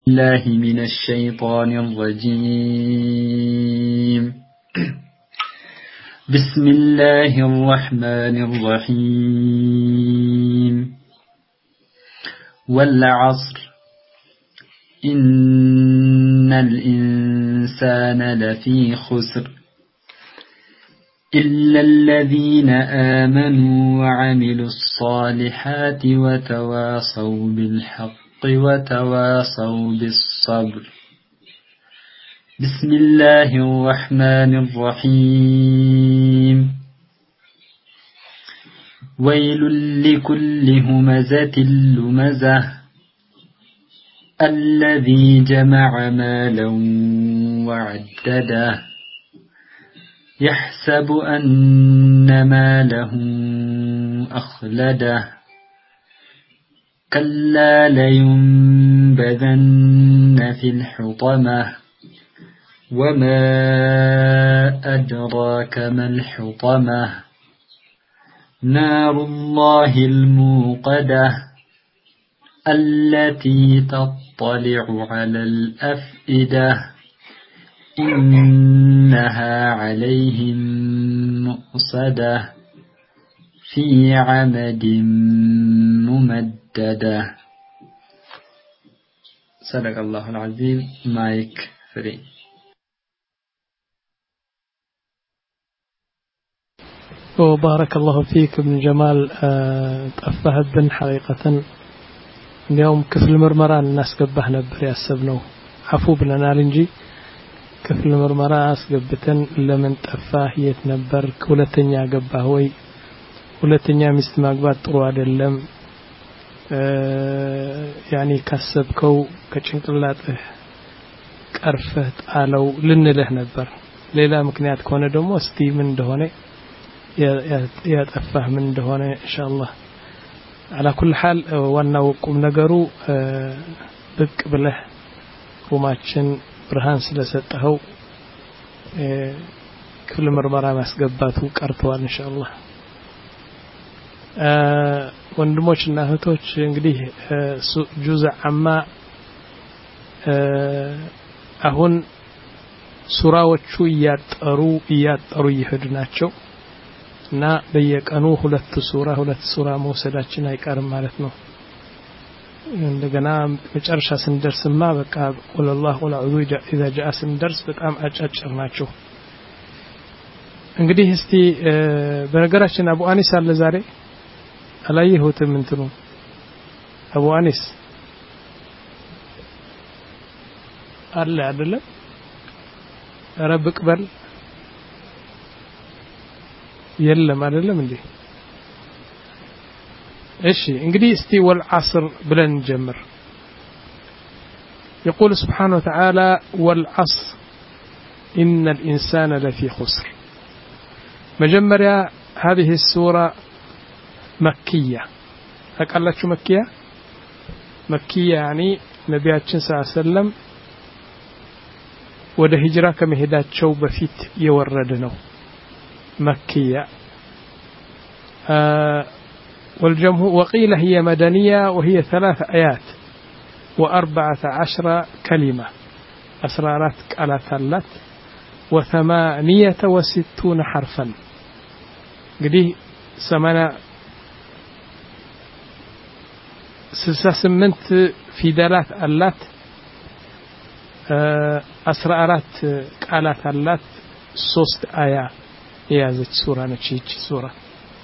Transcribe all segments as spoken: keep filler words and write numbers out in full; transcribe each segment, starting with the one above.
الله من الشيطان الرجيم. بسم الله الرحمن الرحيم. والعصر إن الإنسان لفي خسر إلا الذين آمنوا وعملوا الصالحات وتواصوا بالحق وتواصوا بالصبر. بسم الله الرحمن الرحيم. ويل لكل همزة لمزة الذي جمع مالا وعدده يحسب أن ماله أخلده كلا لينبذن في الحطمة وما أدراك ما الحطمة نار الله الموقدة التي تطلع على الأفئدة إنها عليهم مؤصدة في عمد ممددة. صدق الله العظيم. مايك فري. وبارك الله فيك ابن جمال. تأفهد بن حقيقة اليوم كفل مرمرة الناس قبه نبر ياسبنو عفو بلنا لنجي كفل مرمرة أسقبتن لمن تأفاه يتنبر كولتنيا قبه وي كولتنيا مستماقبات طرواد اللم يعني كسبكو كچنقلاته قرفه قالو لنله نبر ሌላ ምክንያት ከሆነ ደግሞ እስቲ ምን እንደሆነ ያጠፋህ ምን እንደሆነ ኢንሻአላህ على كل حال ዋናው ቁም ነገሩ ብቅ ብለህ ሩማችን ብርሃን ስለሰጠው ክፍል ምርመራ ማስገባቱ ቀርቷል ኢንሻአላህ። ወንድሞችና እህቶች እንግዲህ ጁዝ አማ አሁን ሱራዎቹ ያጠሩ ያጠሩ ይሄዱ ናቸው እና በየቀኑ ሁለት ሱራ ሁለት ሱራ መውሰዳችን አይቀርም ማለት ነው። እንደገና መጨረሻ ስንደርስማ በቃ ወላሂ ወላሁ اذا جاء ስንደርስ በጣም አጫጭር ናቸው። እንግዲህ እስቲ በነገራችን አቡ አኒስ አለ ዛሬ አላየሁትም እንትኑ አቡ አኒስ አለ አይደለም ረብቅ በል የለም አይደለም እንዴ? እሺ እንግዲህ እስቲ والعصر ብለን ጀምር። يقول سبحانه وتعالى والعصر إن الإنسان لفي خسر. مجمريا هذه السورة مكية. أقلت شو مكية؟ مكية يعني نبياتنا صلى الله عليه وسلم ወደ ሂጅራ ከመሄዳቸው በፊት የወረደ ነው። مكية. آه والجمهور وقيل هي مدنية وهي ثلاث آيات وأربعة عشر كلمة أسرارات قالت اللات وثمانية وستون حرفا قديه سمنا سلسة سمنت في دلات اللات أسرارات قالت اللات صوست آية يازت سورة نتشيج سورة.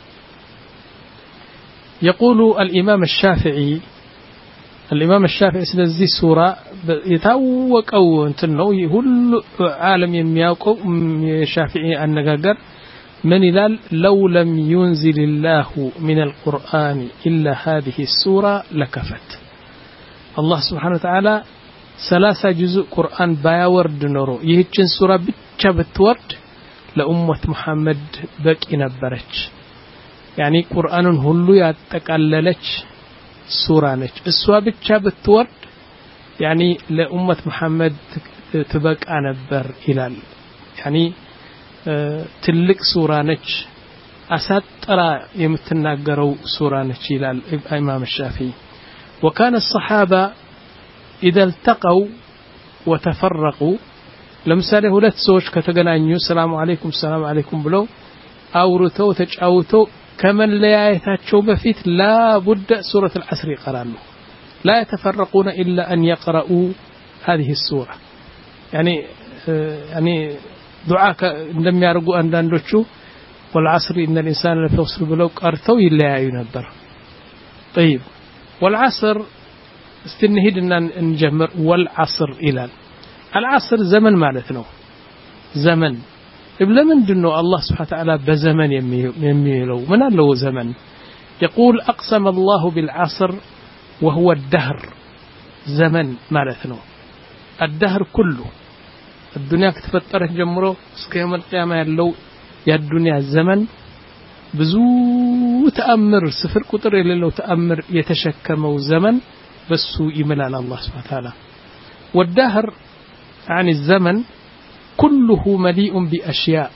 يقول الإمام الشافعي الإمام الشافعي سلزي سورة يتوق أو انتنو يقول عالم يمياقو الشافعي النقاقر من إلال لو لم ينزل الله من القرآن إلا هذه السورة لكفت. الله سبحانه وتعالى ثلاثة جزء قرآن بايورد نورو يهجن سورة بتشابت ورد لأمة محمد بكي نبرج يعني قرآن هلو يتقللج سورة نج السوا بتشابت ورد يعني لأمة محمد تبقى نبر إلال يعني اه تلك سورة نج أسطرا يمتناقروا سورة نج إلال إمام الشافعي وكان الصحابة إذا التقوا وتفرقوا ለምሳሌ ሁለት ሰዎች ከተገናኙ ሰላም አለይኩም ሰላም አለይኩም ብለው አውርተው ተጫውተው ከመለያየታቸው በፊት لا بد سورة العصر ይቀራሉ لا يتفرقون إلا أن يقرأوا هذه السورة يعني يعني دعاء እንደሚያርጉ አንዳንዶቹ والعصر إن الإنسان لفي خسر ብለው ቀርተው ይለያዩ ነበር طيب والعصر استنهدنا نجمر والعصر إلى العصر زمن مالتنا زمن لمن دنو الله سبحانه وتعالى بزمن يميلو من له زمن يقول أقسم الله بالعصر وهو الدهر زمن مالتنا الدهر كله الدنيا كتفترت جمره يوم القيامة يلو يا الدنيا الزمن بزو تأمر سفر قطر يلو تأمر يتشكمو زمن بس يملال الله سبحانه وتعالى والدهر عن الزمن كله مليء بأشياء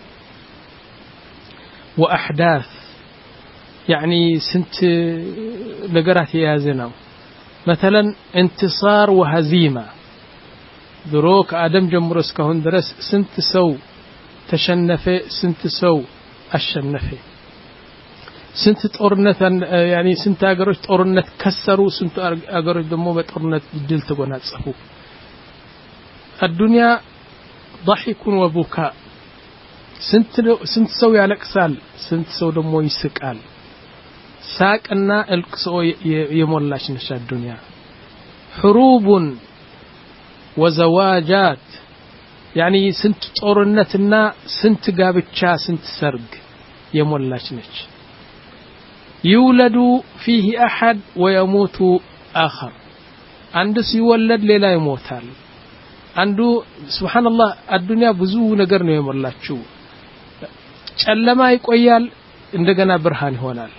وأحداث يعني سنت لقرات يا زنا مثلا انتصار وهزيمة دروك آدم جمرس كهون درس سنت سو تشنفه سنت سو الشنفه سنت طورنت يعني سنت أجرج طورنت كسروا سنت أجرج دمو بطورنت جدل تقناصفو الدنيا ضحك وبكاء سنت سنت سو يالكسال سنت سو دمو يسقال ساقنا القسو يمولاش نش الدنيا حروب وزواجات يعني سنت طورنتنا سنت غابچا سنت سرق يمولاش نش يولد فيه أحد ويموت آخر عنده سيولد ليلا يموتال عنده سبحان الله الدنيا بزو ነገር ነው የሞላችሁ ጨለማ ይቆያል እንደገና ብርሃን ይሆናል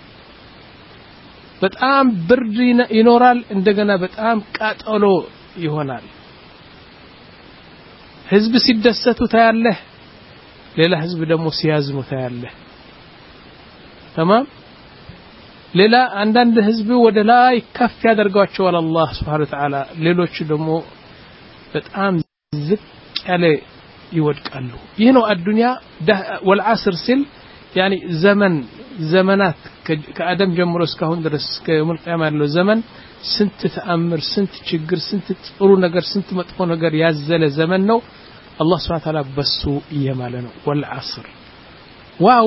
በጣም ብርድ ይኖራል እንደገና በጣም ቃጠሎ ይሆናል ህዝብ ሲደሰቱ ታያለህ ሌላ ህዝብ ደግሞ ሲያዝኑ ታያለህ تمام ሌላ አንዳንድ ህዝብ ወደ ላይ ከፍ ያደርጋቸዋል አላህ Subhanahu Wa Ta'ala ሌሎች ደግሞ በጣም ዝቅ ያለ ይወድቃሉ ይህ ነው አዱንያ والعصر ሲል يعني ዘመን ዘመናት ከአደም ጀምሮ እስካሁን ድረስ ከየውም القيامة ያለው ዘመን ስንት ተአምር ስንት ችግር ስንት ጥሩ ነገር ስንት መጥፎ ነገር ያዘለ ዘመን ነው አላህ Subhanahu Wa Ta'ala በሱ እየማለ ነው والعصر واو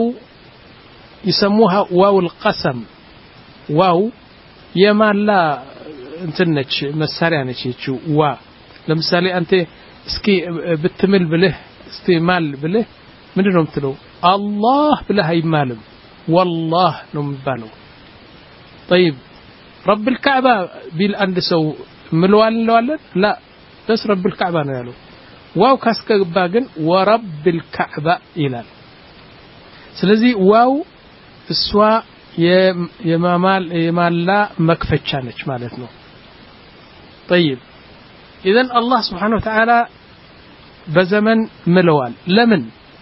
يسموها واو القسم واو የማላ እንትነች መሳሪያ ነች እቺ ዋ ለምሳሌ አንተ እስኪ ብትምል ብለህ እስቲ ማል ብለህ ምንድነው የምትለው አላህ ብለህ አይማልም والله ነው የሚባለው طيب رب الكعبة ቢል አንድ ሰው ምለዋል እንለዋለን لا بس رب الكعبة ነው ያለው ዋው ካስገባ ግን ورب الكعبة ይላል ስለዚህ ዋው እሷ የማማል የማላ መክፈቻ ነች ማለት ነው طيب اذا الله سبحانه وتعالى በዘመን ምለዋል ለምን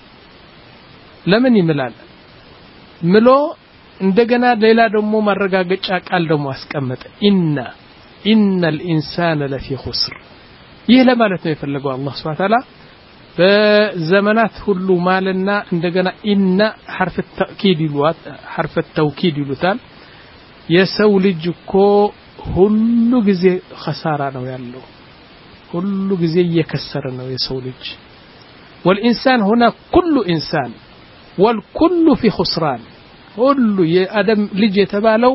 ለምን ይምላል ምሎ እንደገና ሌላ ደግሞ ማረጋገጫ ቃል ደግሞ አስቀመጠ ኢነ ኢነ الانسان لفي خسر ይህ ለማለት ነው የፈለገው አላህ Subhanahu Wa Ta'ala በዘመናት ሁሉ ማለና እንደገና ኢነ حرف التأكيد ይሉት حرف التوكيد ይሉታል የሰው ልጅ እኮ ሁሉ ጊዜ خسارة ነው ያለው ሁሉ ጊዜ እየከሰረ ነው የሰው ልጅ والإنسان هنا كل إنسان والكل في خسران ሁሉ የአደም ልጅ የተባለው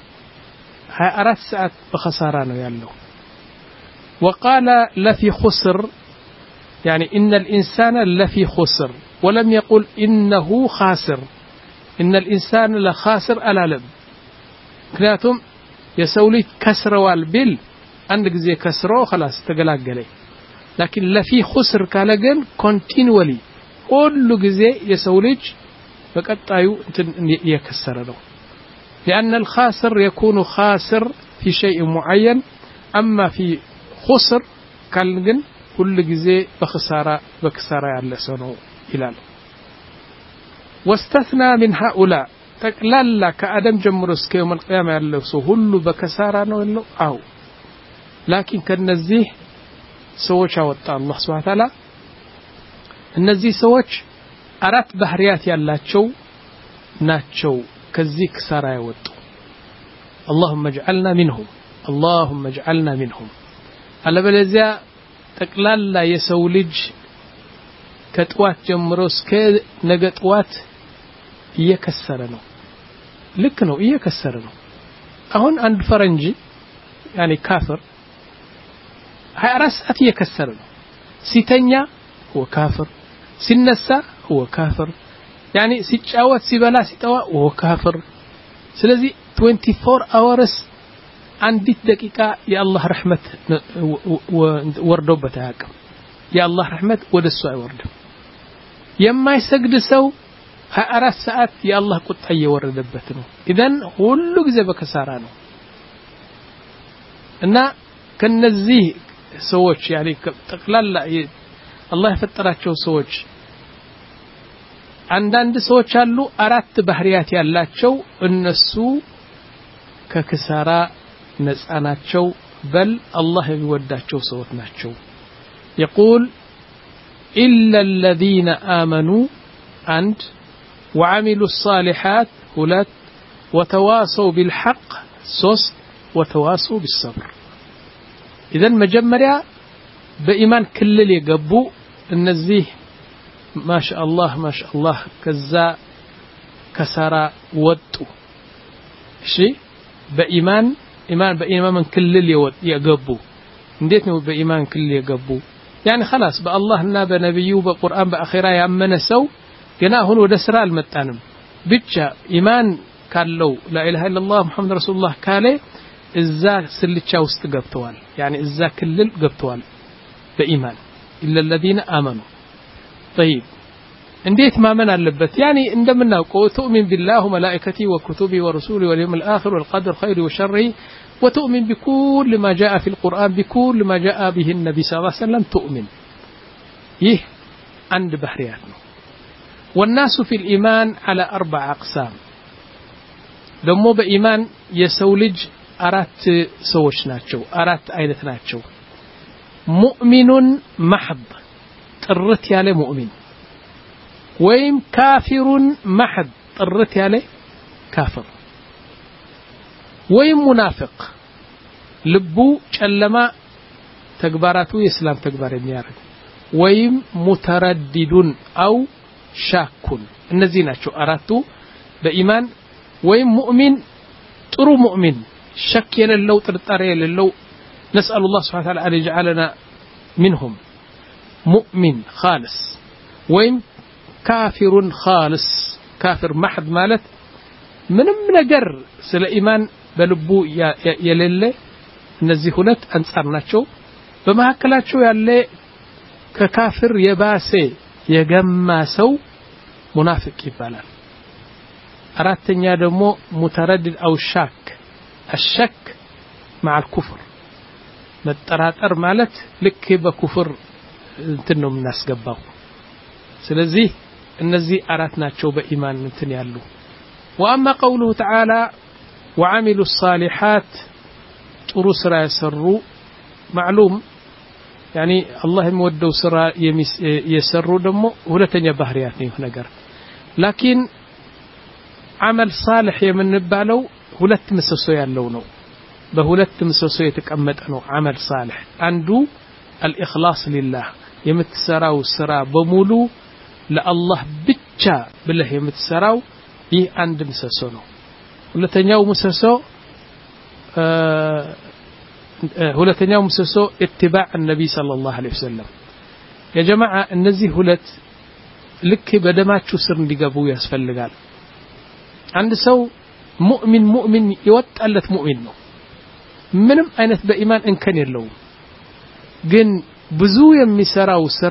ሃያ አራት ሰዓት በخسارة ነው ያለው وقال لفي خسر يعني إن الإنسان لفي خسر ولم يقل إنه خاسر إن الإنسان لخاسر ألالم كناتم يسولي كسر والبل عندك زي كسره خلاص تقلاق لكن لفي خسر كالجن continually كل جزء يسوليج فقط أيو يكسر له لأن الخاسر يكون خاسر في شيء معين أما في خسر كالجن كل جزء بخسارة بخسارة على سنو إلى واستثنى من هؤلاء تقلل كأدم جمرس كيوم القيامة على سهول بكسارة نو أو لكن كنزيه سوچ አወጣ አላህ Subhanahu Wa Ta'ala እነዚህ ሰዎች አራት ባህሪያት ያላቸው ናቸው ከዚህ ክሳራ ያወጡ اللهم اجعلنا منهم اللهم اجعلنا منهم አለበለዚያ ጠቅላላ የሰው ልጅ ከጥዋት ጀምሮ እስከ ነገ ጥዋት እየከሰረ ነው ልክ ነው እየከሰረ ነው አሁን አንድ ፈረንጂ يعني ካፍር هاي أرس أتيه كسر سيتنيا هو كافر سنسا هو كافر يعني سيتشاوت سيبلا سيتوا هو كافر سلزي twenty-four hours عندك دقيقة يا الله رحمة وردوبة هاكم يا الله رحمة ودسوا ورد يما يسجد سو هاي أرس ساعات يا الله قد أي ورد بتنو إذن كله جزء بكسرانه إن كنزيه ሰዎች يعني ጠቅላላ አላህ የፈጠራቸው ሰዎች አንዳንድ ሰዎች አሉ አራት ባህሪያት ያላቸው እነሱ ከክሳራ ነፃ ናቸው በል አላህ የሚወዳቸው ሰዎች ናቸው يقول إلا الذين آمنوا عند وعملوا الصالحات ሁለት وتواصوا بالحق ሶስት وتواصوا بالصبر إذن مجمريا بإيمان كل اللي يقبو النزيه ما شاء الله ما شاء الله كذا كسرى ودو شيء بإيمان إيمان بإيمان من كل اللي يقبو نديتني بإيمان كل اللي يقبو يعني خلاص بالله لنا بنبيه بقرآن بأخيرا يأمن سو جناهن ودسرا المتانم بيتشا إيمان قال له لا إله إلا الله محمد رسول الله كاله إزا سلتشا وسط قبطوال يعني إزا كلل قبطوال بإيمان إلا الذين آمنوا طيب انديت ما من اللبت يعني عندما نقول تؤمن بالله وملائكته وكتبه ورسوله واليوم الآخر والقدر خيره وشره وتؤمن بكل ما جاء في القرآن بكل ما جاء به النبي صلى الله عليه وسلم تؤمن يه عند بحرياتنا والناس في الإيمان على أربع أقسام دمو بإيمان يسولج أرات سوش ناتشو أرات أيدت ناتشو مؤمن محض طرت يالي مؤمن ويم كافر محض طرت يالي كافر ويم منافق لبو چلما تكباراتو يسلام تكبار يميارد ويم متردد أو شاك النزي ناتشو أراتو بإيمان ويم مؤمن طرو مؤمن شك يللو ترطار يللو نسأل الله سبحانه وتعالى أن يجعلنا منهم مؤمن خالص ويم كافر خالص كافر محض مالت منم نجر سل إيمان بلبو يلله እነዚህ ሁለት አንጻር ናቸው በመሐከላቸው ያለ ከካፍር የባሰ የገማ ሰው ሙናፊቅ ይባላል አራተኛ ደግሞ ሙተረድድ አው ሻክ الشك مع الكفر መጠራጠር ማለት ልክ በኩፍር እንትን ነው የምናስገባው ስለዚህ እነዚህ አራት ናቸው በኢማን እንትን ያሉ واما قوله تعالى وعملوا الصالحات ጥሩ ስራ የሰሩ معلوم يعني الله የሚወደው ስራ የሰሩ ደግሞ ሁለተኛ ባህሪያት ነው ነገር لكن عمل صالح የምንባለው ሁለት ምሰሶ ያለው ነው በሁለት ምሰሶ የተቀመጠ ነው عمل صالح አንዱ الإخلاص لله የምትሰራው ስራ በሙሉ ለአላህ ብቻ ብለህ የምትሰራው ይህ አንድ ምሰሶ ነው ሁለተኛው ምሰሶ ሁለተኛው ምሰሶ اتباع النبي صلى الله عليه وسلم يا جماعه እነዚህ ሁለት ልክ በደማችሁ ስር እንዲገቡ ያስፈልጋል አንድ ሰው ሙእሚን ሙእሚን ይወጣለት ሙእሚን ነው ምንም አይነት በኢማን እንከን የለውም ግን ብዙ የሚሰራው ስራ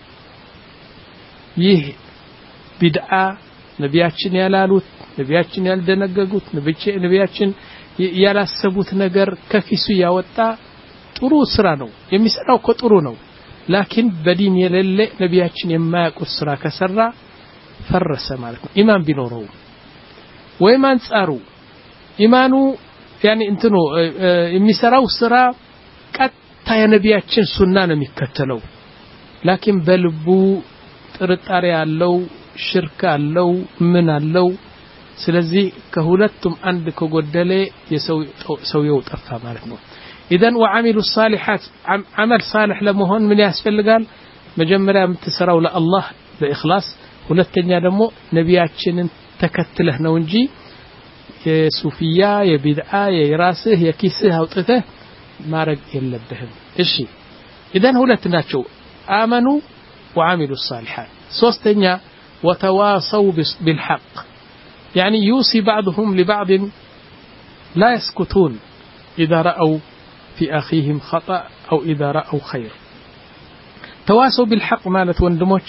ይህ ቢድዓ ነቢያችን ያላሉት ነቢያችን ያልደነገጉት ነቢያችን ያላሰቡት ነገር ከፊሱ ያወጣ ጥሩ ስራ ነው የሚሰራው ከጥሩ ነው ላኪን በዲን የሌለ ነቢያችን የማያውቁት ስራ ከሰራ ፈረሰ ማለት ነው ኢማን ቢኖረው ወይም አንጻሩ ኢማኑ يعني እንትኑ የሚሰራው ስራ ቀጥታ የነቢያችን ሱና ነው የሚከተለው ላኪን በልቡ ጥርጣሬ ያለው ሽርክ አለው ምን አለው ስለዚህ ከሁለቱም አንድ ከጎደለ የሰው ሰውየው ጠፋ ማለት ነው اذا وعملوا الصالحات عمل صالح ለመሆን ምን ያስፈልጋል መጀመሪያ የምትሰራው ለአላህ በእخلاص ሁለተኛ ደግሞ ነቢያችንን ተከትለህ ነው እንጂ የሱፊያ የቢድዓ የራስህ የኪስህ አውጥተህ ማረግ የለብህም እሺ اذا ሁለት ናቸው آمنوا وعملوا الصالحات ሶስተኛ وتواصوا بالحق يعني يوصي بعضهم لبعض لا يسكتون إذا رأوا في أخيهم خطأ أو إذا رأوا خير تواصوا بالحق مالت وندموش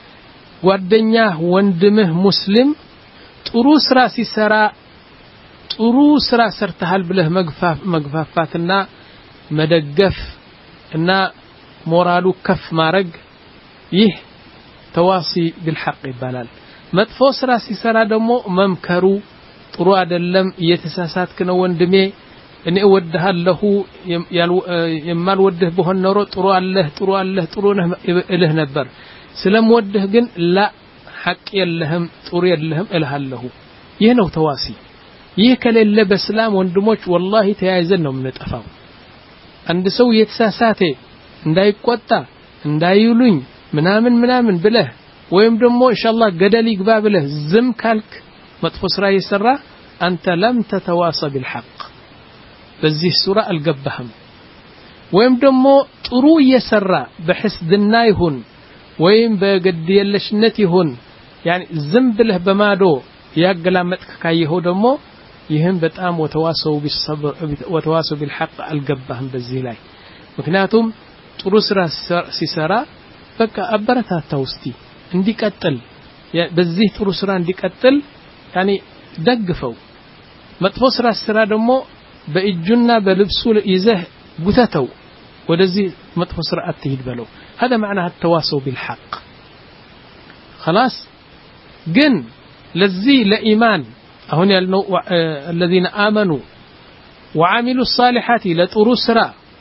ጓደኛህ ወንድምህ ሙስሊም ጥሩ ስራ ሲሰራ ጥሩ ስራ ሰርተሃል ብለህ መግፋፍ መግፋፋትና መደገፍ እና ሞራሉ ከፍ ማድረግ ይህ ተዋሲ بالحق ይባላል መጥፎ ስራ ሲሰራ ደግሞ መምከሩ ጥሩ አይደለም እየተሳሳትክ ነው ወንድሜ እኔ እወድሃለሁ የማልወድህ በሆነ ኖሮ ጥሩ አለህ ጥሩ አለህ ጥሩ ነህ እልህ ነበር ስለምወድህ ግን ላ ሐቅ የለህም ጥሩ የለህም እልሃለሁ ይህ ነው ተዋሲ ይህ ከሌለ በእስላም ወንድሞች ወላሂ ተያይዘን ነው የምንጠፋው አንድ ሰው የተሳሳተ እንዳይቆጣ እንዳይሉኝ ምናምን ምናምን ብለህ ወይም ደግሞ ኢንሻአላህ ገደል ይግባ ብለህ ዝም ካልክ መጥፎ ስራ ይሰራ አንተ ለም ተተዋሳ بالحق በዚህ ሱራ አልገባህም ወይም ደግሞ ጥሩ እየሰራ በሕስድና ይሁን ወይም በግድየለሽነት ይሁን يعني ዝም ብለህ በማዶ ያገላመጥክ ካየኸው ደግሞ ይህን በጣም ወተዋሰው بالصبر ወተዋሰው بالحق አልገባህም በዚህ ላይ ምክንያቱም ጥሩ ስራ ሲሰራ በቃ አበረታታው እስቲ እንዲቀጥል በዚህ ጥሩ ስራ እንዲቀጥል يعني ደግፈው መጥፎ ስራ ስራ ደግሞ በእጁና በልብሱ ይዘህ ጉተተው ወደዚህ መጥፎ ስራ አትሂድ በለው هذا معنى التواصل بالحق خلاص ግን ለዚህ ለኢማን አሁን ያልነው الذين آمنوا وعملوا الصالحات ለጥሩ ስራ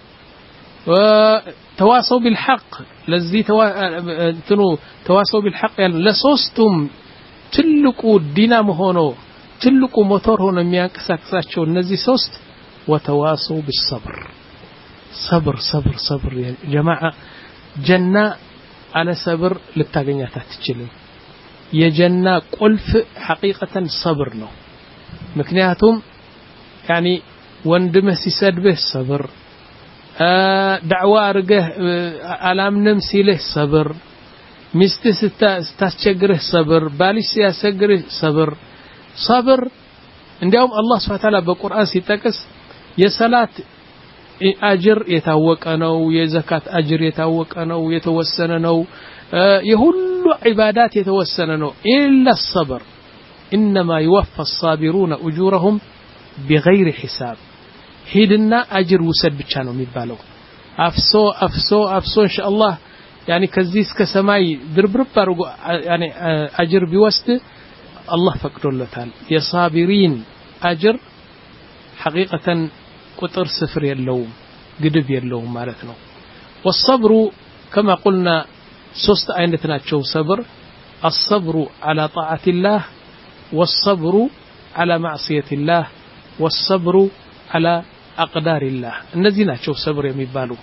وتواصوا بالحق ለዚህ እንትኑ ተዋሰው بالحق ያለ ለሶስቱም ትልቁ ዲናሞ ሆኖ ትልቁ ሞተር ሆኖ የሚያንቀሳቅሳቸው እነዚህ ሶስት وتواصوا بالصبر صبر صبر صبر يا جماعه جنة على صبر ልታገኛት አትችልም የጀና ቁልፍ حقيقة صبر ነው ምክንያቱም يعني ወንድምህ ሲሰድብህ صبر دعوة አርገህ አላምንም ሲልህ صبر ሚስትህ ስታስቸግርህ صبر ባልሽ ሲያስቸግርህ صبر صبر እንዲያውም አላህ Subhanahu Wa Ta'ala በቁርአን ሲጠቅስ የሰላት አጅር የታወቀ ነው የዘካት አጅር የታወቀ ነው የተወሰነ ነው የሁሉ ዒባዳት የተወሰነ ነው ኢላ الصبر انما يوفى الصابرون اجورهم بغير حساب ሂድና አጅር ውሰድ ብቻ ነው የሚባለው አፍሶ አፍሶ አፍሶ ኢንሻአላህ يعني ከዚህ እስከ ሰማይ ድርብርብ አርጎ يعني አጅር ቢወስድ الله ፈቅዶለታል የሳቢሪን አጅር حقيقة ቁጥር ስፍር የለውም ግድብ የለውም ማለት ነው والصبر كما قلنا ሶስት አይነት ናቸው صبر الصبر على طاعة الله والصبر على معصية الله والصبر على أقدار الله እነዚህ ናቸው صبر የሚባሉ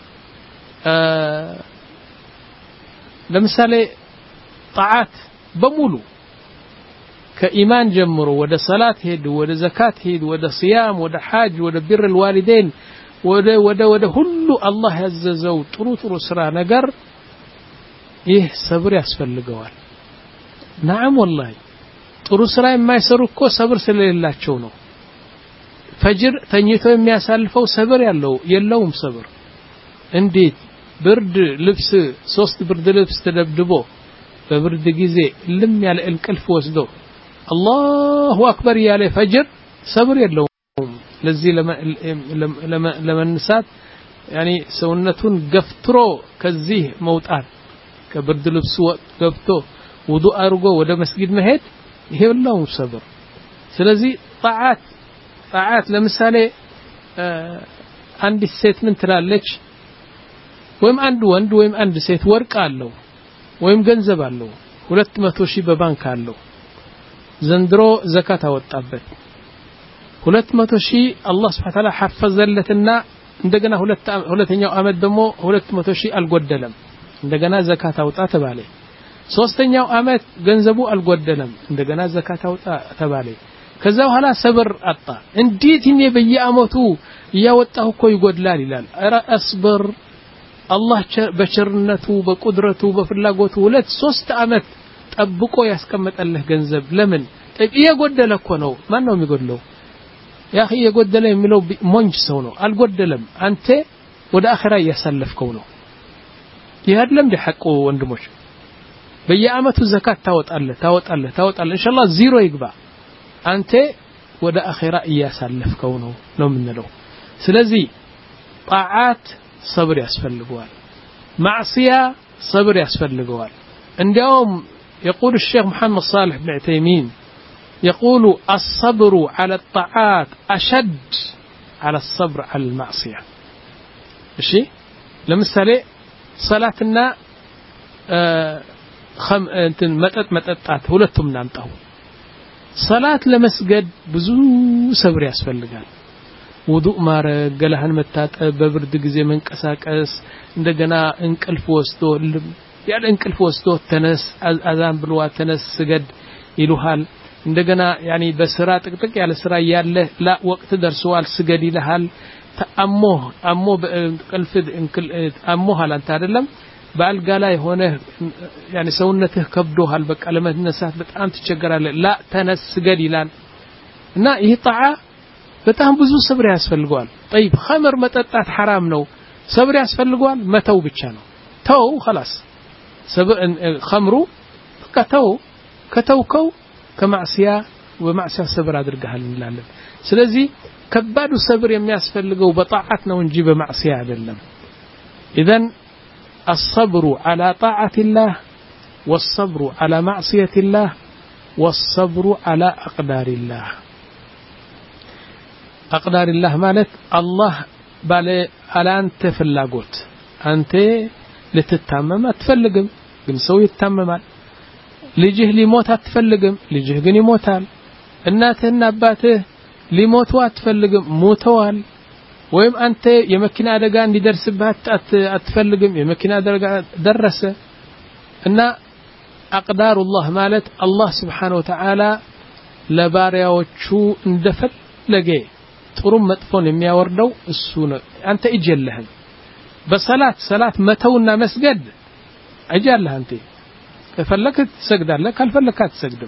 ለምሳሌ طاعات በሙሉ كإيمان جمرو وده صلاة هيد وده زكاة هيد وده صيام وده حاج وده بر الوالدين وده وده وده كله الله يعززه طرو طرو سرا نجر إيه صبر يسفل الجوال نعم والله طرو سرا ما يسرقه صبر سلله الله شونه فجر تنيته ما يسالفه صبر يلو يلوم صبر انديت برد لبس صوست برد لبس تدبدبو ببرد جزء لم يال الكلف وسدو الله أكبر يا له فجر صبر يلوم لذي لما لما لما النسات يعني سونتون قفترو كزيه موتان كبرد لبسو قفتو وضوء أرجو وده مسجد مهد هي اللهم صبر سلذي طاعات طاعات لمثال አንድ ሴት ምን ትላለች ወይም አንድ ወንድ ወይም አንድ ሴት ወርቅ አለው ወይም ገንዘብ አለው ሁለት መቶ ሺህ በባንክ አለው ዘንድሮ ዘካት አወጣበት ሁለት መቶ ሺህ አላህ Subhanahu Wa Ta'ala ሐፈዘለትና እንደገና ሁለት ሁለተኛው አመት ደግሞ ሁለት መቶ ሺህ አልጎደለም እንደገና ዘካት አውጣ ተባለ ሶስተኛው አመት ገንዘቡ አልጎደለም እንደገና ዘካት አውጣ ተባለ ከዛ በኋላ ሰብር አጣ እንዴት እኔ በየአመቱ ያወጣው እኮ ይጎድላል ይላል አራ አስበር አላህ በቸርነቱ በቁድረቱ በፍላጎቱ ሁለት ሶስት አመት ጠብቆ ያስቀመጠልህ ገንዘብ ለምን እየጎደለ እኮ ነው ማን ነው የሚጎድለው ያ اخي የጎደለ የሚለው ሞንጅ ሰው ነው አልጎደለም አንተ ወደ አኺራ ያሳለፍከው ነው ይሄድለም ቢሐቁ ወንድሞች በየአመቱ ዘካት ታወጣለህ ታወጣለህ ታወጣለህ ኢንሻአላህ ዜሮ ይግባ አንተ ወደ አኺራ ያሳለፍከው ነው ነው የምንለው ስለዚህ ጣዓት صبر ያስፈልገዋል ማዕሲያ صبر ያስፈልገዋል እንዲያውም يقول الشيخ محمد صالح بن عثيمين يقول الصبر على الطاعات أشد على الصبر على المعصية ماشي لمثالي صلاتنا آه خم انتن متت متتات ሁለቱም ናምጣው صلاه ለመስገድ ብዙ صبر ያስፈልጋል ውዱእ ማረግ ገላህን መታጠብ በብርድ ጊዜ መንቀሳቀስ እንደገና እንቅልፍ ወስዶ ያለ እንቅልፍ ወስዶ ተነስ አዛን ብሎ ተነስ ስገድ ይሉሃል እንደገና ያኒ በስራ ጥቅጥቅ ያለ ስራ ያለ ላ ወቅት ደርሷል ስገድ ይልሃል ተአሞ አሞ በእንቅልፍ እንቅል አሞ ሐላንተ አይደለም በአልጋ ላይ ሆነ ያኒ ሰውነትህ ከብዶሃል በቃ ለመነሳት በጣም ትቸገራለህ ላ ተነስ ስገድ ይላል እና ይህ ጣዓ በጣም ብዙ صبر ያስፈልገዋል طيب خمر መጠጣት حرام ነው صبر ያስፈልገዋል መተው ብቻ ነው ተው خلاص صبر خمሩ ከተው ከተውከው ከማዕሲያ ወማዕሲያ صبر አድርገሃል እንላለን ስለዚህ ከባዱ صبر የሚያስፈልገው በጣዓት ነው እንጂ በማዕሲያ አይደለም اذا الصبر على طاعة الله والصبر على معصية الله والصبر على أقدار الله أقدار الله مالت الله بالي على أنت فلاقوت أنت لتتمم أتفلقم قم سوي يتممال لجه لموت أتفلقم لجه قن يموتال الناته النباته لموت وأتفلقم موتوال ويم أنت يمكن أدقان لدرس بها أتفلقم يمكن أدقان درسه إن أقدار الله مالت الله سبحانه وتعالى لباريا وشو اندفل لقي ጥሩም መጥፎን የሚያወርደው እሱ ነው አንተ እጀለህም በሰላት ሰላት መተውና መስገድ እጀለህ አንተ ከፈለክ ትሰግዳለህ ካልፈለክ አትሰግድም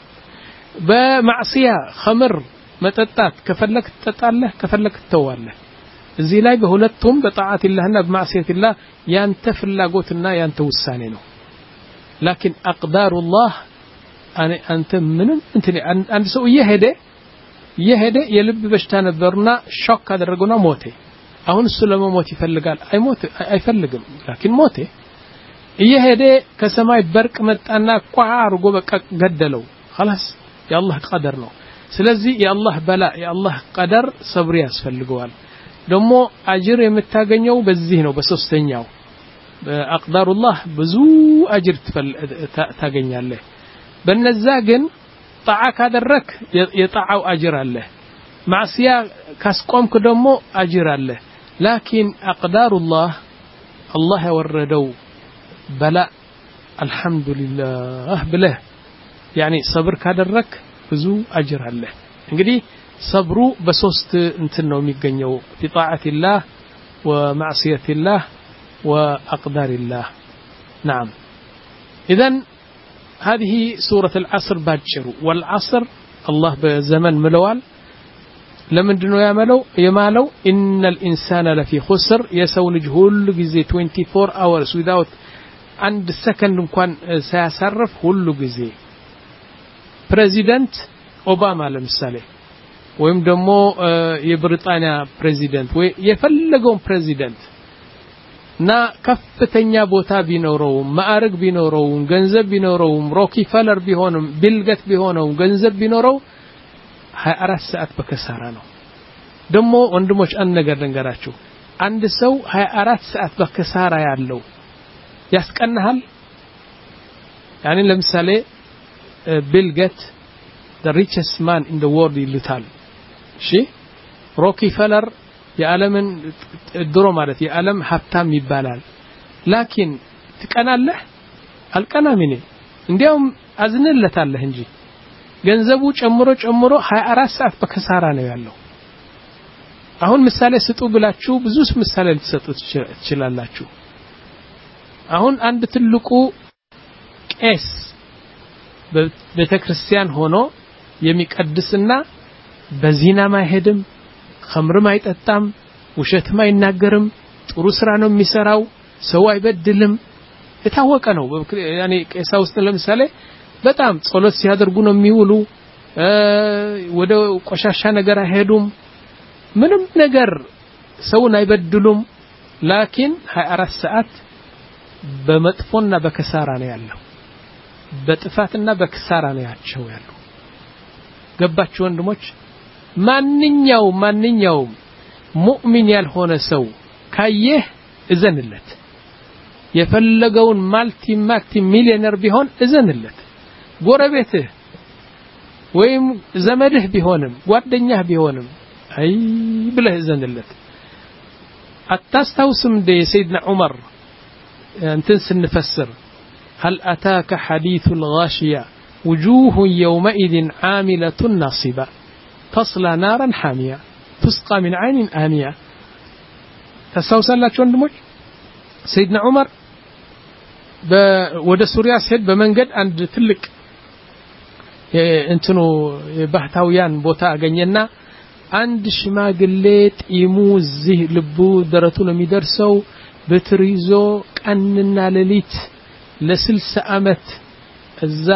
በማዕሲያ ኸምር መጠጣት ከፈለክ ትጠጣለህ ከፈለክ ትተዋለህ እዚህ ላይ በሁለቱም በጣዓት ኢላህና በማዕሲያቲላህ ያንተ ፍላጎትና ያንተ ውሳኔ ነው لكن اقدار الله انا انت ምንም እንት አንድ ሰው እየሄደ የሄደ የልብ በሽታ ነበርና ሾክ አደረገውና ሞተ አሁን እሱ ለመሞት ይፈልጋል አይሞት አይፈልግም لكن ሞተ እየሄደ ከሰማይ በርቅ መጣና ቋ አርጎ በቃ ገደለው خلاص የአላህ ቀደር ነው ስለዚህ የአላህ በላ የአላህ ቀደር صبر ያስፈልገዋል ደግሞ አጅር የምታገኘው በዚህ ነው በሶስተኛው በአቅዳሩላህ ብዙ አጅር ታገኛለህ በነዛ ግን ጣዓ ካደረክ የጣዓው አጅር አለ ማዕሲያ ካስቆምክ ደግሞ አጅር አለ لكن አቅዳሩላህ አላህ ያወረደው በላ አልহামዱሊላህ ብለህ يعني صبر ካደረክ ብዙ አጅር አለ እንግዲህ صبሩ በሶስት እንትን ነው የሚገኘው في طاعة الله ومعصية الله وأقدار الله نعم إذن هذه سورة العصر باجر والعصر الله بزمن ملوال لمن دنو يعملوا يمالوا إن الإنسان لفي خسر يسون جهول جزي twenty-four hours without عند second كان سيصرف كل جزي president أوباما لمثاله ويم دمو يبريطانيا president ويفلقون president نا ከፍተኛ ቦታ ቢኖረው ማዕረግ ቢኖረው ገንዘብ ቢኖረው ሮኪፈለር ቢሆንም ቢልገት ቢሆነው ገንዘብ ቢኖረው twenty-four ሰዓት በከሳራ ነው ደሞ ወንድሞች አንድ ነገር ልንገራችሁ አንድ ሰው ሃያ አራት ሰዓት በከሳራ ያለው ያስቀናሃል يعني ለምሳሌ ቢል ጌት the richest man in the world ይሉታል እሺ ሮኪፌለር የዓለምን ድሮ ማለት የዓለም ሀብታም ይባላል ላኪን ትቀናለህ አልቀናም እኔ እንዲያውም አዝንለታለህ እንጂ ገንዘቡ ጨምሮ ጨምሮ ሃያ አራት ሰዓት በከሳራ ነው ያለው አሁን ምሳሌ ስጡ ብላችሁ ብዙ ምሳሌ ልትሰጡ ትችላላችሁ አሁን አንድ ትልቁ ቄስ በቤተክርስቲያን ሆኖ የሚቀድስና በዚና ማይሄድም ኸምርም አይጠጣም ውሸትም አይናገርም ጥሩ ስራ ነው የሚሰራው ሰው አይበድልም የታወቀ ነው ያኔ ቄሳ ውስጥ ለምሳሌ በጣም ጸሎት ሲያደርጉ ነው የሚውሉ ወደ ቆሻሻ ነገር አይሄዱም ምንም ነገር ሰውን አይበድሉም ላኪን ሃያ አራት ሰዓት በመጥፎና በከሳራ ነው ያለው በጥፋትና በከሳራ ነው ያቸው ያለው ገባችሁ ወንድሞች ማንኛው ማንኛው ሙእሚን ያልሆነ ሰው ካየህ እዘንለት የፈለገውን ማልቲ ማልቲ ሚሊዮነር ቢሆን እዘንለት ጎረቤትህ ወይም ዘመድህ ቢሆንም ጓደኛህ ቢሆንም አይ ብለህ እዘንለት አታስታውስም እንደ ሰይድና ዑመር እንትን ስንፈስር هل أتاك حديث الغاشية وجوه يومئذ عاملة ناصبة تصلى نارا حامية تسقى من عين آنية تستوصل ወንድሞች سيدنا عمر ወደ ሱሪያ ሲሄድ በመንገድ አንድ ትልቅ እንትኑ ባህታውያን ቦታ አገኘና አንድ ሽማግሌ ጢሙ እዚህ ልቡ ደረቱ ነው የሚደርሰው በትሪዞ ቀንና ሌሊት ለስልሳ አመት እዛ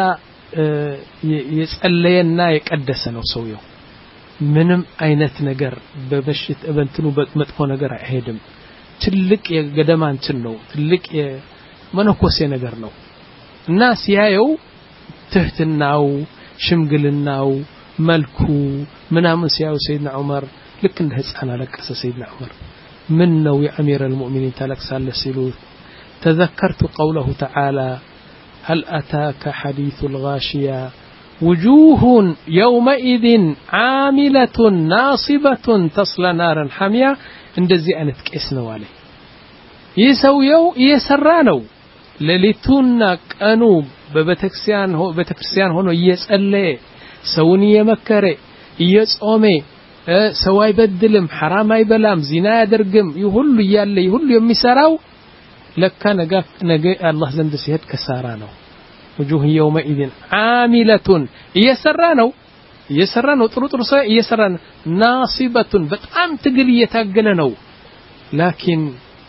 የጸለየና የቀደሰ ነው ሰውየው ምንም አይነት ነገር በበሽት በእንትኑ በመጥፎ ነገር አይሄድም ትልቅ የገደማ እንትን ነው ትልቅ የመነኮሴ ነገር ነው እና ሲያየው ትህትናው ሽምግልናው መልኩ ምናምን ሲያዩ ሰይድና ዑመር ልክ እንደ ህፃን አለቀሰ ሰይድና ዑመር ምን ነው የአሚር المؤمنين ተለቅሳለህ ሲሉ تذكرت قوله تعالى هل أتاك حديث الغاشية وجوه يومئذ عاملة ناصبة تصلى نارا حامية እንደዚህ አይነት ቄስ ነው አለ ይሰውየው እየሰራ ነው ሌሊቱና ቀኑ በቤተክርስቲያን በቤተክርስቲያን ሆኖ እየጸለየ ሰውን እየመከረ እየጾመ ሰው አይበድልም حرام አይበላም ዚና ያደርግም ይሁሉ ያለ ይሁሉ የሚሰራው ለካ ነገ ነገ አላህ ዘንድ ሲሄድ ከሳራ ነው وجوه يومئذ عاملة እየሰራ ነው እየሰራ ነው ጥሩ ጥሩ ሰው እየሰራ ነው ناصبة በጣም ትግል እየታገለ ነው لكن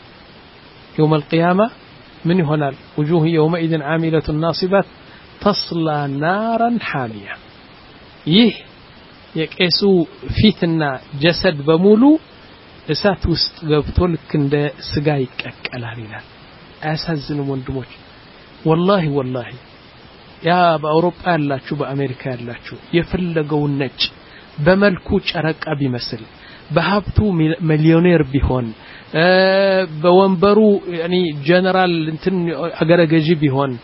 يوم القيامة من يهونال وجوه يومئذ عاملة ناصبة تصلى نارا حامية ይህ የቄሱ ፊትና ጀሰድ በሙሉ እሳት ውስጥ ገብቶ ልክ እንደ ስጋ ይቀቀላል ይላል አያሳዝንም ወንድሞች والله والله ያ በአውሮፓ ያላችሁ በአሜሪካ ያላችሁ የፈለገው ነጭ በመልኩ ጨረቃ ቢመስል በሀብቱ ሚሊዮኔር ቢሆን በወንበሩ ያኒ ጀነራል እንትን አገረገጂ ቢሆን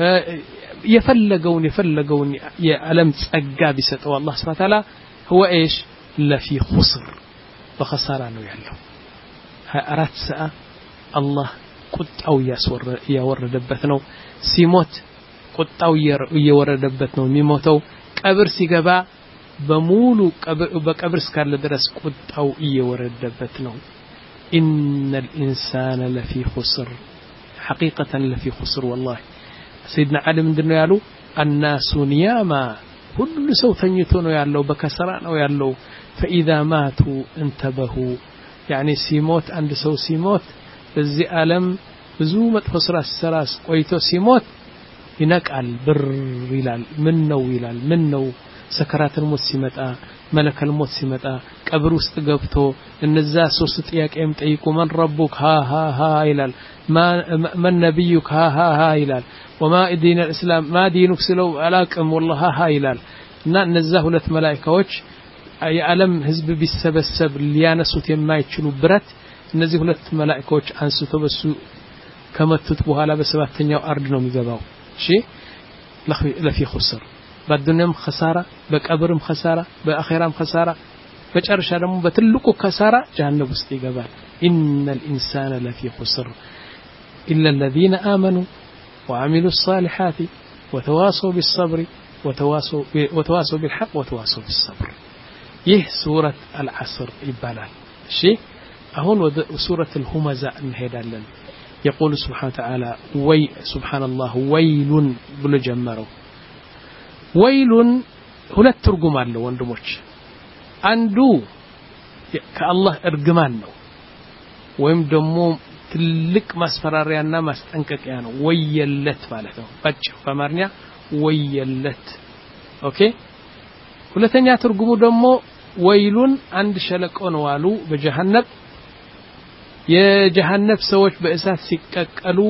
የፈለገውን የፈለገውን የዓለም ጸጋ ቢሰጠው አላህ Subhanahu Wa Ta'ala هو ايش لفي خسر በخسارة ነው ያለው ሃያ አራት ሰዓት አላህ ቁጣው ያወረደበት ነው ሲሞት ቁጣው እየወረደበት ነው የሚሞተው ቀብር ሲገባ በሙሉ በቀብር እስካለ ድረስ ቁጣው እየወረደበት ነው إن الإنسان لفي خسر حقيقة لفي خسر والله سيدنا علي ምንድነው ያሉ الناس نياما ሁሉ ሰው ተኝቶ ነው ያለው በከሰራ ነው ያለው فإذا ماتوا انتبهوا يعني ሲሞት አንድ ሰው ሲሞት በዚህ ዓለም ብዙ መጥፎ ስራ ሰራስ ቆይቶ ሲሞት ይነቃል ብር ይላል ምን ነው ይላል ምን ነው ሰከራተል ሞት ሲመጣ መለከል ሞት ሲመጣ ቀብር ውስጥ ገብቶ እነዛ ሶስት ጥያቄም ጠይቁ ማን ረቡክ ها ها ها ይላል ማን ነብዩክ ها ها ها ይላል وما دين الاسلام ما دينك ስለው አላቅም والله ها ها ይላል እና እነዛ ሁለት መላእክቶች የዓለም ህዝብ ቢሰበሰብ ሊያነሱት የማይችሉ ብረት እነዚህ ሁለት መላእክቶች አንስቶ በሱ ከመቱት በኋላ በሰባተኛው አርድ ነው የሚገባው እሺ ለፊ ኹስር በዱንያም خسارة በቀብርም خسارة በአኺራም خسارة በጨርሻ ደግሞ በትልቁ خسارة ጀሃነም ውስጥ ይገባል إن الإنسان لفي خسر إلا الذين آمنوا وعملوا الصالحات وتواصوا بالصبر وتواصوا وتواصوا بالحق وتواصوا بالصبر يه سورة العصر يبالال شيء أهون سورة الهمزة نهدالن يقول سبحانه وتعالى وي سبحان الله ويل بل جمروا ويل هنا الترجمان له وندموش عنده كالله ارجمان له ويم دمو تلك مسفراريانا مستنككيانا ويلت مالته بچ فمارنيا ويلت اوكي ሁለተኛ ትርጉሙ ደግሞ ወይሉን አንድ ሸለቆ ነው አሉ በጀሃነም የጀሃነም ሰዎች በእሳት ሲቀቀሉ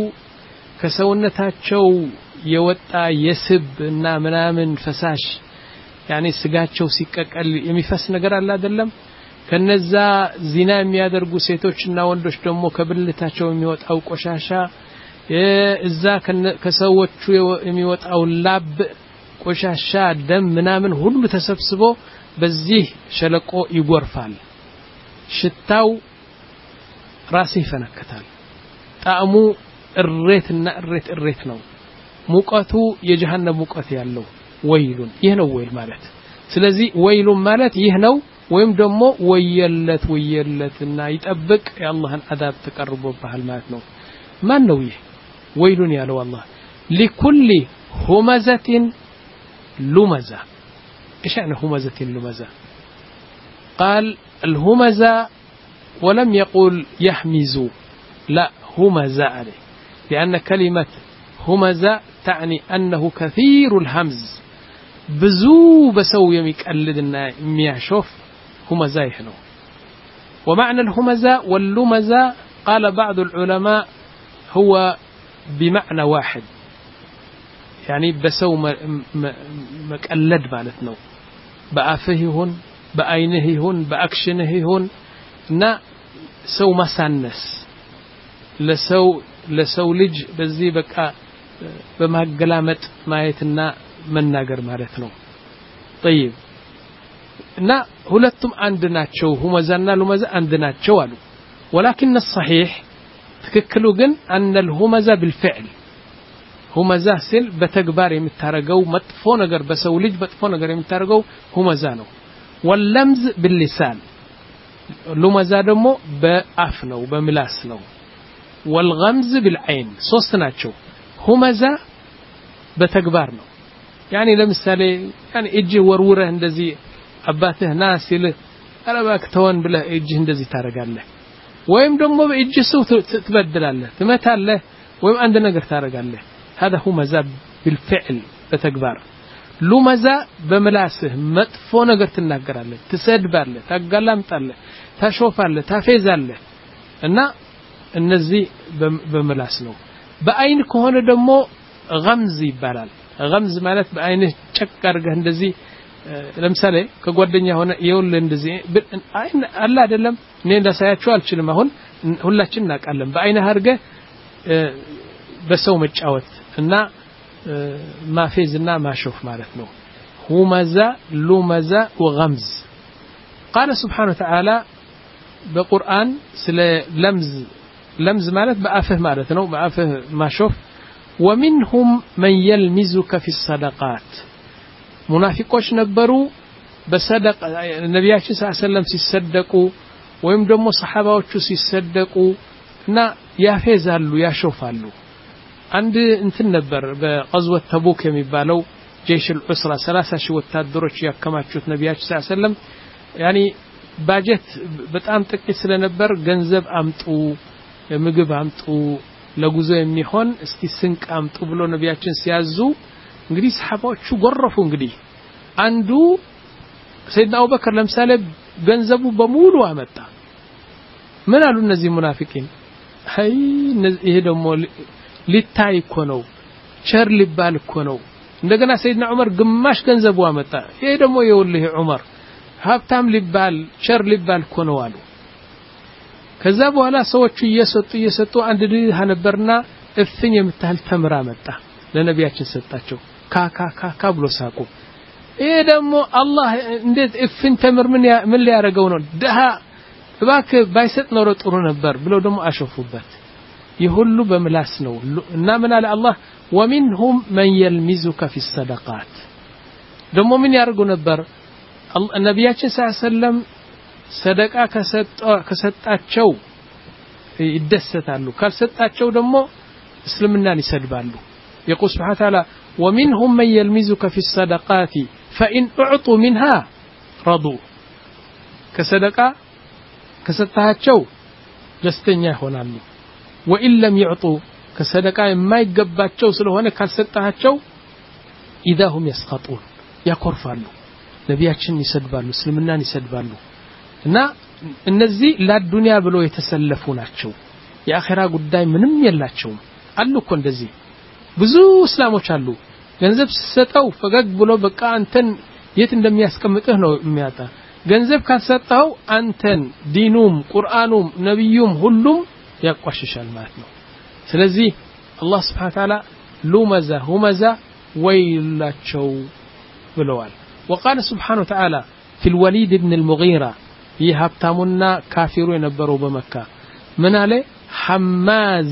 ከሰውነታቸው የወጣ የስብ እና ምናምን ፈሳሽ ያኔ ስጋቸው ሲቀቀል የሚፈስ ነገር አለ አይደለም ከነዛ ዚና የሚያደርጉ ሴቶችና ወንዶች ደግሞ ከብልታቸው የሚወጣው ቆሻሻ እዛ ከሰዎቹ የሚወጣው ላብ ቆሻሻ ደም ምናምን ሁሉ ተሰብስቦ በዚህ ሸለቆ ይጎርፋል ሽታው ራስ ይፈነከታል ጣዕሙ እሬትና እሬት እሬት ነው ሙቀቱ የጀሃነም ሙቀት ያለው ወይሉን ይህ ነው ወይል ማለት ስለዚህ ወይሉን ማለት ይህ ነው ወይም ደግሞ ወየለት ወየለትና ይጠብቅ የአላህን አዳብ ተቀርቦብሃል ማለት ነው ማን ነው ይህ ወይሉን ያለው አላህ لكل همزة لمزة ايش يعني همزة لمزة قال الهمزة ولم يقول يحمز لا همزة عليه لأن كلمة همزة تعني أنه كثير الهمز بزو بسو يميقلدنا مياشوف همزة يحنو ومعنى الهمزة واللمزة قال بعض العلماء هو بمعنى واحد يعني بسو مقلد معناتنو بأفه هون بأينه هون بأكشنه هون نا سو مسانس لسو لسو لج بزي بقى بمهجلامت ማየትና መናገር ማለት ነው طيب እና ሁለቱም አንድ ናቸው ሁመዛና ሉመዛ አንድ ናቸው አሉ ولكن الصحيح ትክክሉ ግን ان الهمزه بالفعل ሁመዛ ሲል በተግባር የምታረገው መጥፎ ነገር በሰው ልጅ መጥፎ ነገር የምታረገው ሁመዛ ነው واللمز باللسان ሉመዛ ደግሞ በአፍ ነው በምላስ ነው والغمز بالعين ሶስት ናቸው ሁመዛ በተግባር ነው يعني ለምሳሌ يعني እጅ ወርውረህ እንደዚህ አባትህ ና ሲል አረባክ ተወን ብለህ እጅ እንደዚህ ታረጋለህ ወይም ደግሞ በእጅ ሰው ትበድላለህ ትመታለህ ወይም አንድ ነገር ታረጋለህ هذا همزة بالفعل በተግባር ሉመዛ በምላስህ መጥፎ ነገር ትናገራለህ ትሰድባለህ ታጋላምጣለህ ታሾፋለህ ታፌዛለህ እና እነዚህ በምላስ ነው በአይን ከሆነ ደግሞ غمز ይባላል غمز ማለት በአይንህ ጨቅ አድርገህ እንደዚህ ለምሳሌ ከጓደኛ ሆነ ይውል እንደዚህ አይን አላ አይደለም እኔ እንዳሳያችሁ አልችልም አሁን ሁላችን እናቃለን በአይንህ አድርገህ በሰው መጫወት እና ማፌዝና ማሾፍ ማለት ነው همزة لمزة وغمز قال سبحانه وتعالى በቁርአን ስለ ለምዝ ለምዝ ማለት በአፍህ ማለት ነው በአፍህ ማሾፍ ومنهم من يلمزك في الصدقات ሙናፊቆች ነበሩ በሰደቅ ነብያችን ሰለላሁ ዐለይሂ ወሰለም ሲሰደቁ ወይም ደግሞ ሰሃባዎቹ ሲሰደቁ እና ያፌዛሉ ያሾፋሉ አንድ እንትን ነበር በغزوة ተቡክ የሚባለው جيش العسرة ثلاثة ሺህ ወታደሮች ያከማቹት ነብያችን ሰለላሁ ዐለይሂ ወሰለም يعني ባጀት በጣም ጥቂት ስለነበር ገንዘብ አምጡ ምግብ አምጡ ለጉዞ የሚሆን እስቲ ስንቅ አምጡ ብሎ ነብያችን ሲያዙ እንግዲህ ሰሃባዎቹ ጎረፉ እንግዲህ አንዱ ሰይድና አቡበከር ለምሳሌ ገንዘቡ በሙሉ አመጣ ምን አሉ እነዚህ ሙናፊቂን አይ ይሄ ደግሞ ሊታይ እኮ ነው ቸር ሊባል እኮ ነው እንደገና ሰይድና ዑመር ግማሽ ገንዘቡ አመጣ ይሄ ደግሞ ይውልህ ዑመር ሀብታም ሊባል ቸር ሊባል ኮነው አሉ ከዛ በኋላ ሰዎቹ እየሰጡ እየሰጡ አንድ ድሃ ነበርና እፍኝ የምታህል ተምራ መጣ ለነቢያችን ሰጣቸው ካካካካ ብሎ ሳቁ ይሄ ደግሞ አላህ እንዴት እፍኝ ተምር ምን ምን ሊያረጋው ነው ድሃ እባክ ባይሰጥ ኖሮ ጥሩ ነበር ብሎ ደግሞ አሸፉበት ይሁሉ በምላስ ነው እና ምን አለ አላህ ومنهم من يلمزك في الصدقات ደግሞ ምን ያርጉ ነበር ነቢያችን ሰለላሁ ዐለይሂ ወሰለም ሰደቃ ከሰጣቸው ይደሰታሉ ካልሰጣቸው ደግሞ እስልምናን ይሰድባሉ يقول سبحانه وتعالى ومنهم من يلمزك في الصدقات فإن أعطوا منها رضوا كصدقة كسطاቸው ደስተኛ ይሆናሉ وإن لم يعطوا كصدقة የማይገባቸው ስለሆነ ካልሰጣቸው إذا هم يسخطون ያኮርፋሉ ነቢያችን ይሰድባሉ እስልምናን ይሰድባሉ እና እነዚህ ለዱንያ ብሎ የተሰለፉ ናቸው የአኺራ ጉዳይ ምንም የላቸውም አሉ እኮ እንደዚህ ብዙ እስላሞች አሉ ገንዘብ ሲሰጠው ፈገግ ብሎ በቃ አንተን የት እንደሚያስቀምጥህ ነው የሚያጣ ገንዘብ ካልሰጠው አንተን ዲኑም ቁርአኑም ነብዩም ሁሉም ያቋሽሻል ማለት ነው ስለዚህ አላህ Subhanahu Wa Ta'ala ሉመዛ ሁመዛ ወይላቸው ብለዋል وقال سبحانه وتعالى في الوليد بن المغيرة يهبتمنا كافر ينبروا بمكة من عليه حماز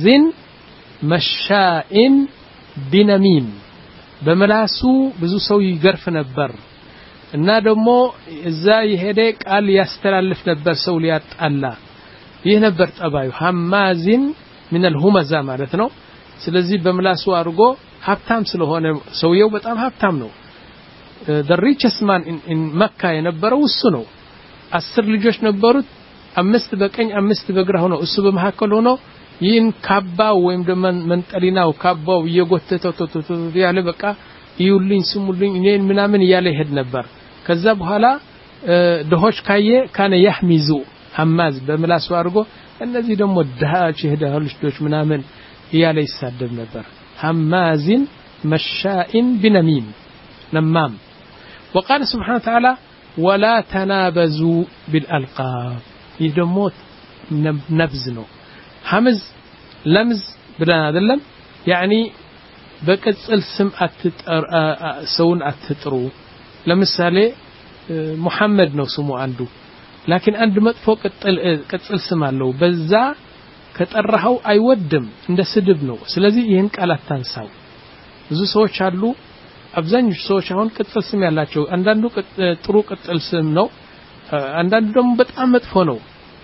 مشاء بنميم بملاسو بزو سو يغرف نبر እና ደግሞ እዛ ይሄደ ቃል ያስተላልፍ ነበር ሰው ሊያጣላ ይህ ነበር ጠባዩ حمازን من الهمزة ማለት ነው ስለዚህ በመላሱ አርጎ ሀብታም ስለሆነ ሰውየው በጣም ሀብታም ነው the richest man in, in Mecca የነበረው እሱ ነው አስር ልጆች ነበሩት አምስት በቀኝ አምስት በግራ ሆነው እሱ በመሐከል ሆኖ ይህን ካባው ወይም ደግሞ መንጠሊናው ካባው እየጎተተው ያለ በቃ ይውልኝ ስሙልኝ እኔን ምናምን ያለ ይሄድ ነበር ከዛ በኋላ ደሆች ካየ ካነ ያህሚዙ حماز በመላሱ አርጎ እነዚህ ደግሞ ደሃች ይሄዳሉ ልጆች ምናምን ያለ ይሳደብ ነበር حمازን መሻኢን بنميم نمام وقال سبحانه وتعالى ولا تنابزوا بالألقاب يدموت نبز نو حمز لمز بلا አይደለም يعني በቅጽል ስም አትጠር ሰውን አትጥሩ ለምሳሌ ሙሐመድ ነው ስሙ አንዱ لكن አንድ መጥፎ ቅጽል ቅጽል ስም አለው በዛ ከጠራኸው አይወድም እንደ ስድብ ነው ስለዚህ ይሄን ቃል አታንሳው ብዙ ሰዎች አሉ አብዛኞቹ ሰዎች አሁን ቅጽል ስም ያላቸው አንዳንዱ ጥሩ ቅጽል ስም ነው አንዳንዱ ደግሞ በጣም መጥፎ ነው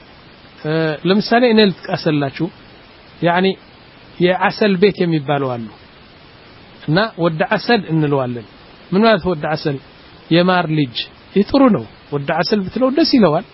ለምሳሌ እኔ ልትቀሰላችሁ يعني የአሰል ቤት የሚባለው አሉ እና ወደ አሰል እንለዋለን ምን ማለት ወደ አሰል የማር ልጅ ይጥሩ ነው ወደ አሰል ብትለው ደስ ይለዋል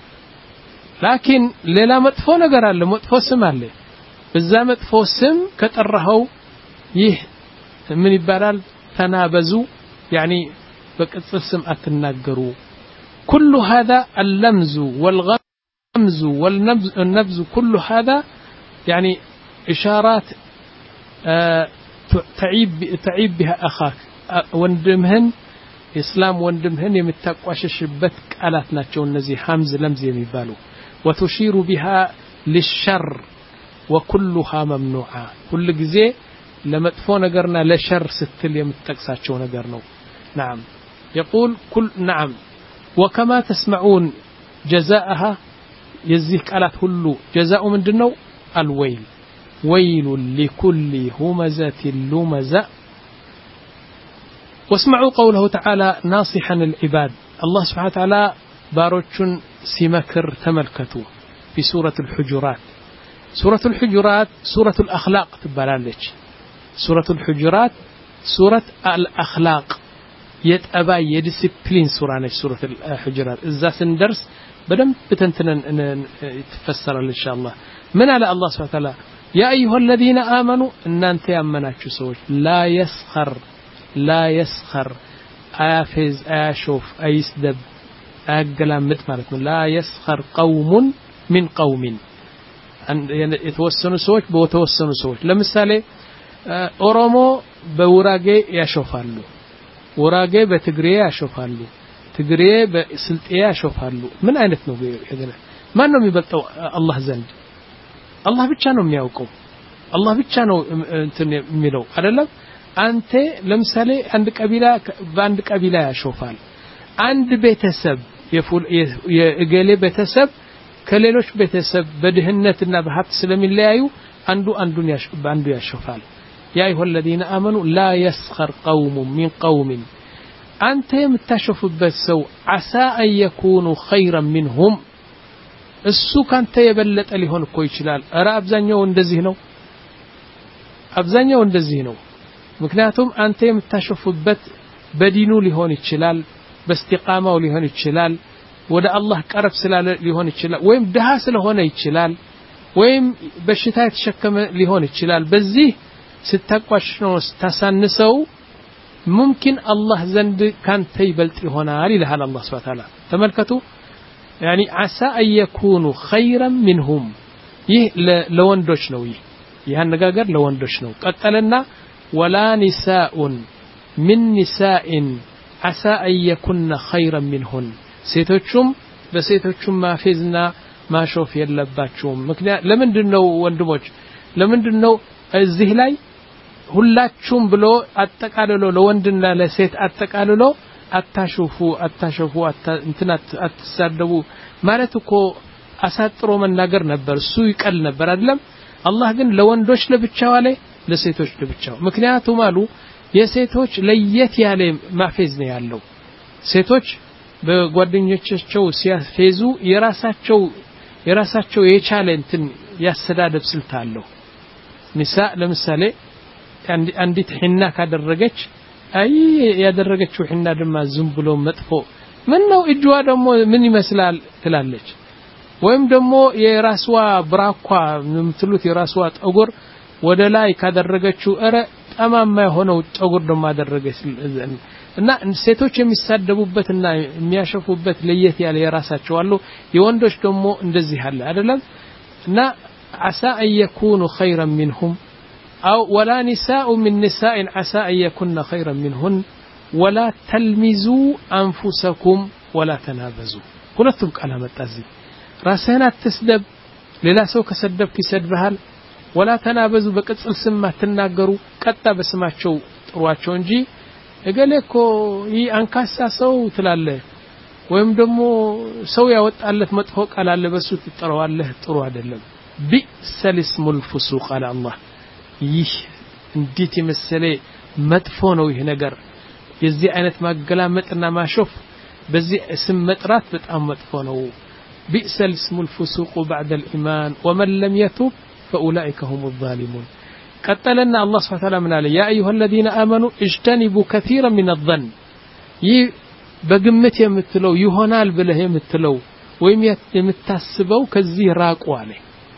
لكن ሌላ መጥፎ ነገር አለ መጥፎ ስም አለ በዛ መጥፎ ስም ከጠራኸው ይህ ምን ይባላል تنابزوا يعني بقصة سم أتناجروا كل هذا اللمز والغمز والنبز كل هذا يعني إشارات آه تعيب تعيب بها أخاك وندمهن إسلام وندمهن يمتقوش بتك آلاتنا تشون نزي حمز لمز يميبالو وتشير بها للشر وكلها ممنوعة كل جزء لما تفو نقرنا لشر ستل يمتقساتشو نقرنو نعم يقول كل نعم وكما تسمعون جزاءها يزيك آلات هلو جزاء من دنو الويل ويل لكل همزة لمزة واسمعوا قوله تعالى ناصحا العباد الله سبحانه وتعالى باروتشن سمكر تملكتو في سورة الحجرات سورة الحجرات سورة الأخلاق تبالالج سورة الحجرات سورة الأخلاق يتأبا يدسبلين سورة سورة الحجرات إذا سندرس بدم بتنتن تفسر إن شاء الله من على الله سبحانه وتعالى يا أيها الذين آمنوا إن أنت أمناتشو سوش لا يسخر لا يسخر آفز آشوف أيسدب أقلام متمرت لا يسخر قوم من قوم يعني يتوسنوا سوش بوتوسنوا سوش لمثالي ኦሮሞ በውራጌ ያሾፋሉ ወራጌ በትግሬ ያሾፋሉ ትግሬ በስልጤያ ያሾፋሉ ምን አይነት ነው ይገና ማን ነው የሚበልጠው አላህ ዘንድ አላህ ብቻ ነው የሚያውቀው አላህ ብቻ ነው እንትን የሚለው አይደለም አንተ ለምሳሌ አንድ ቀቢላ በአንድ ቀቢላ ያሾፋል አንድ ቤተሰብ የእገሌ ቤተሰብ ከሌሎች ቤተሰብ በድህነትና በሀብት ስለሚለያዩ አንዱ አንዱን አንዱ ያሾፋል ያ አዩሃ الذين آمنوا لا يسخر قوم من قوم አንተ የምታሾፍበት ሰው عسى أن يكونوا خيرا منهم እሱ ካንተ የበለጠ ሊሆን እኮ ይችላል አረ አብዛኛው እንደዚህ ነው አብዛኛው እንደዚህ ነው ምክንያቱም አንተ የምታሾፍበት በዲኑ ሊሆን ይችላል በእስቲቃማው ሊሆን ይችላል ወደ አላህ ቀረብ ስላለ ሊሆን ይችላል ወይም ደሃ ስለሆነ ይችላል ወይም በሽታ የተሸከመ ሊሆን ይችላል በዚህ ስታቋሽነው ስታሳንሰው ممكن الله ዘንድ ካንተ ይበልጥ ይሆናል ይላል አላህ Subhanahu Wa Ta'ala ተመልከቱ يعني عسى أن يكونوا خيرا منهم ይህ ለወንዶች ነው ይህ ይህ አነጋገር ለወንዶች ነው ቀጠለና ولا نساء من نساء عسى أن يكون خيرا منهن ሴቶቹም በሴቶቹም ማፌዝና ማሾፍ የለባቸውም ምክንያት ለምንድነው ወንድሞች ለምንድነው እዚህ ላይ ሁላችሁም ብሎ አጠቃልሎ ለወንድና ለሴት አጠቃልሎ አታሾፉ አታሾፉ እንትናት አትሳደቡ ማለት እኮ አሳጥሮ መናገር ነበር እሱ ይቀል ነበር አይደለም አላህ ግን ለወንዶች ለብቻው አለ ለሴቶች ለብቻው ምክንያቱም አሉ የሴቶች ለየት ያለ ማፌዝ ነው ያለው ሴቶች በጓደኞቻቸው ሲያፌዙ የራሳቸው የራሳቸው የቻለ እንትን ያሰዳደብ ስልት አለው ንሳ ለምሳሌ አንዲት ሒና ካደረገች አይ ያደረገችው ሒና ድማ ዝም ብሎ መጥፎ ምን ነው እጅዋ ደግሞ ምን ይመስላል ትላለች ወይም ደግሞ የራስዋ ብራኳ ምትሉት የራስዋ ጠጉር ወደ ላይ ካደረገችው አረ ጠማማ የሆነው ጠጉር ደግሞ አደረገች እና ሴቶች የሚሳደቡበትና የሚያሸፉበት ለየት ያለ የራሳቸው አሉ የወንዶች ደግሞ እንደዚህ አለ አይደለም እና عسى أن يكونوا خيرا منهم أو ولا نساء من نساء عسى أن يكون خيرا منهن ولا تلمزوا أنفسكم ولا تنابزوا ሁለቱም ቃል አመጣዚ ራስህን አትስደብ ሌላ ሰው ከሰደብክ ይሰድብሃል ولا تنابزوا በቅጽል ስም አትናገሩ ቀጣ በስማቸው ጥሯቸው እንጂ እገሌኮ ይህ አንካሳ ሰው ትላለ ወይም ደግሞ ሰው ያወጣለት መጥፎ ቃል አለ በሱ ትጠራዋለህ ጥሩ አይደለም ቢሰል እስሙል ፉሱቅ አለ አላህ ይህ እንዴት የመሰለ መጥፎ ነው ይህ ነገር የዚህ አይነት ማገላመጥና ማሾፍ በዚህ እስም መጥራት በጣም መጥፎ ነው ቢሰል እስሙል ፉሱቅ بعد الإيمان ومن لم يتوب فأولئك هم الظالمون قتلنا الله سبحانه وتعالى من عليه يا أيها الذين آمنوا اجتنبوا كثيرا من الظن ي بقمت يمثلوا يهونال بله يمثلوا ويم يمتاسبوا كزي راقوا عليه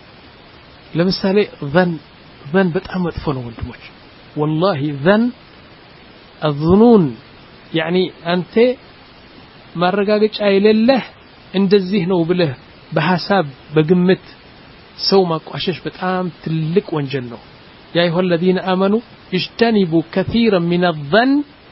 لمثال ظن ظن በጣም መጥፎ ነው ወንድሞች والله ظن الظنون يعني أنت ማረጋገጫ የሌለህ እንደዚህ ነው ብለህ በሐሳብ በግምት ሰው ማቋሸሽ በጣም ትልቅ ወንጀል ነው يا أيها الذين آمنوا اجتنبوا كثيرا من الظن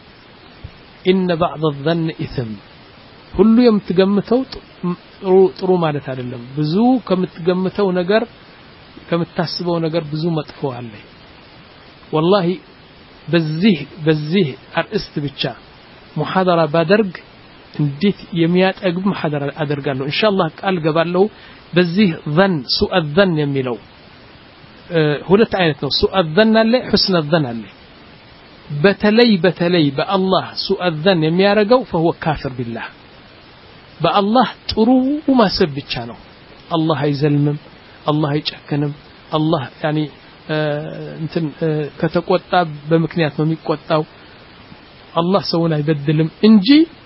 إن بعض الظن إثم ሁሉ የምትገምተው ጥሩ ማለት አይደለም ብዙ ከምትገምተው ነገር ከምታስበው ነገር ብዙ መጥፎ አለ والله በዚህ በዚህ አርእስት ብቻ ሙሐደራ ባደርግ እንዴት የሚያጠግብ ሙሐደራ አደርጋለሁ ኢንሻአላህ ቃል ገባለሁ በዚህ ظن سوء الظن የሚለው ሁለት አይነት ነው سوء الظن አለ حسن الظن አለ በተለይ በተለይ በአላህ سوء الظن የሚያረጋው فهو كافر بالله በአላህ ጥሩ ማሰብ ብቻ ነው አላህ አይዘልምም አላህ አይጨከንም አላህ يعني እንትን ከተቆጣ በምክንያት ነው የሚቆጣው አላህ ሰውን አይበድልም እንጂ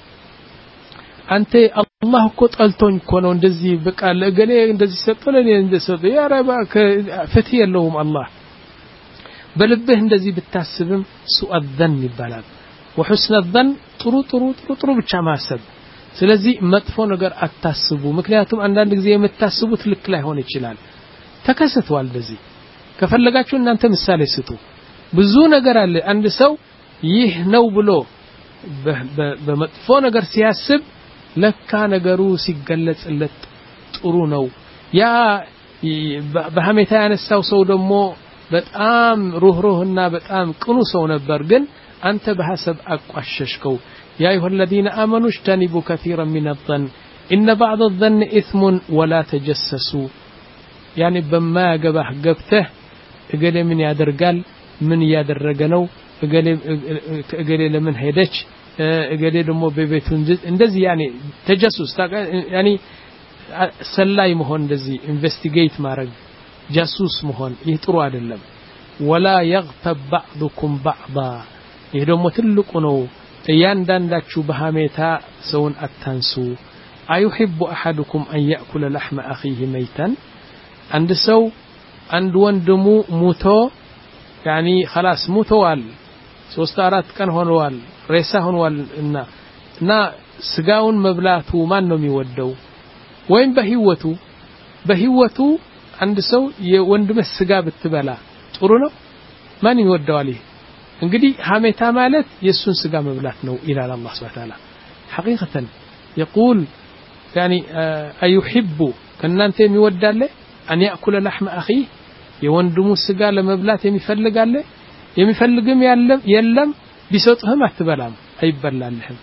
አንተ አላህ እኮ ጠልቶኝ እኮ ነው እንደዚህ በቃ ለገሌ እንደዚህ ሰጠለኝ እንደሰጠ ያ ረባ ፍትህ የለውም አላህ በልብህ እንደዚህ ብታስብም سوء الظن ይባላል وحسن الظن ጥሩ ጥሩ ጥሩ ጥሩ ብቻ ማሰብ ስለዚህ መጥፎ ነገር አታስቡ ምክንያቱም አንዳንድ ጊዜ የምታስቡት ልክ ላይ ሆነ ይችላል ተከሰቷል እንደዚህ ከፈለጋችሁ እናንተ ምሳሌ ስጡ ብዙ ነገር አለ አንድ ሰው ይህ ነው ብሎ በመጥፎ ነገር ሲያስብ ለካ ነገሩ ሲገለጽለት ጥሩ ነው ያ በሐሜታ ያነሳው ሰው ደግሞ በጣም ሩህሩህና በጣም ቅኑ ሰው ነበር ግን አንተ በሐሰብ አቋሸሽከው يا أيها الذين آمنوا اجتنبوا كثيرا من الظن إن بعض الظن إثم ولا تجسسوا يعني بما جبه جبته እገሌ ምን ያደርጋል ምን ያደረገነው እገሌ እገሌ ለምን ሄደች እገሌ ደግሞ በቤቱ እንደዚህ يعني ተጀሱስ يعني ሰላይ መሆን እንደዚህ ኢንቨስቲጌት ማድረግ ጃሱስ መሆን ይህ ጥሩ አይደለም ولا يغتب بعضكم بعضا ይህ ደግሞ ትልቁ ነው እያንዳንዳችሁ በሐሜታ ሰውን አታንሱ አይحب احدكم ان ياكل لحم اخيه ميتا አንድ ሰው አንድ ወንድሙ ሞቶ يعني خلاص ሞተዋል ሶስት አራት ቀን ሆነዋል ሬሳ ሆነዋል እና እና ስጋውን መብላቱ ማን ነው የሚወደው ወይም በህይወቱ በህይወቱ አንድ ሰው የወንድም ስጋ ብትበላ ጥሩ ነው ማን ይወደዋል ይሄ እንግዲህ ሐሜታ ማለት የሱን ስጋ መብላት ነው ኢላላ አላህ Subhanahu Wa Ta'ala حقيقة يقول يعني ايحب ከናንተ የሚወዳለ أن يأكل لحم أخيه يوندمو السجا لمبلات يمفلق عليه يمفلقهم يلم يلم بصوتهم أتبلام أي بلالهم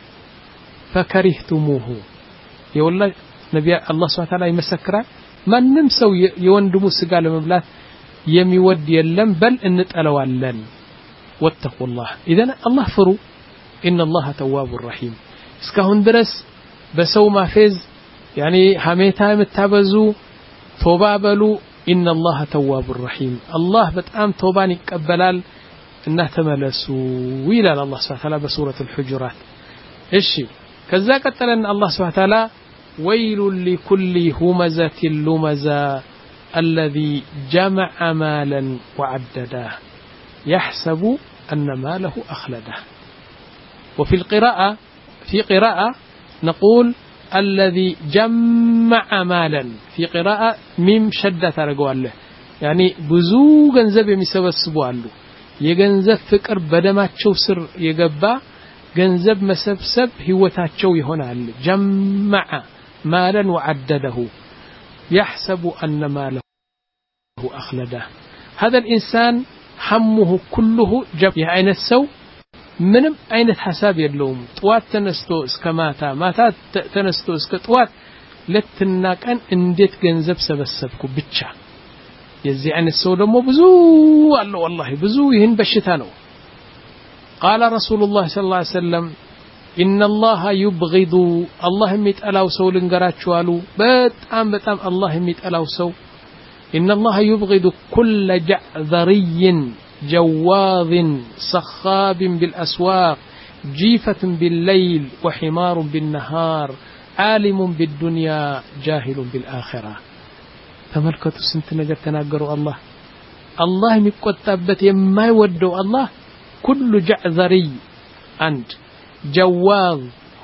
فكرهتموه يقول نبي الله سبحانه وتعالى يمسكره ما نمسو يوندمو السجا لمبلات يميود يلم بل إن تألوالن واتقوا الله إذن الله فرو إن الله تواب الرحيم اسكهن درس بسو ما فيز يعني حميتها متابزو توبة بلو إن الله تواب الرحيم الله بتأم توبان يقبلال إنه تملسوا ويلا الله سبحانه وتعالى بسورة الحجرات إيشي كذا قتلن الله سبحانه وتعالى ويل لكل همزة لمزة الذي جمع مالا وعدده يحسب أن ماله أخلده وفي القراءة في قراءة نقول الذي جمع مالا في قراءة ميم شدة ترجوا له يعني بزو جنزب يسبسبوا له يجنزب فكر بدما تشو سر يجبا جنزب مسبسب هو تاتشو يهونا له جمع مالا وعدده يحسب أن ماله أخلده هذا الإنسان همه كله جب يعني السو ምንም አይነት ሐሳብ የለውም ጧት ተነስቶ እስከ ማታ ማታ ተነስቶ እስከ ጧት ለትና ቀን እንዴት ገንዘብ ሰበሰብኩ ብቻ የዚህ አይነት ሰው ደግሞ ብዙ አለ والله ብዙ ይህን በሽታ ነው قال رسول الله صلى الله عليه وسلم ان الله يبغض الله የሚጠላው ሰው ልንገራችሁ አሉ በጣም በጣም الله የሚጠላው ሰው ان الله يبغض كل جعذري جواظ صخاب بالأسواق جيفة بالليل وحمار بالنهار عالم بالدنيا جاهل بالآخرة تملكة سنت نجر تناقروا الله الله مكتبت يما يودوا الله كل جعذري عند جواظ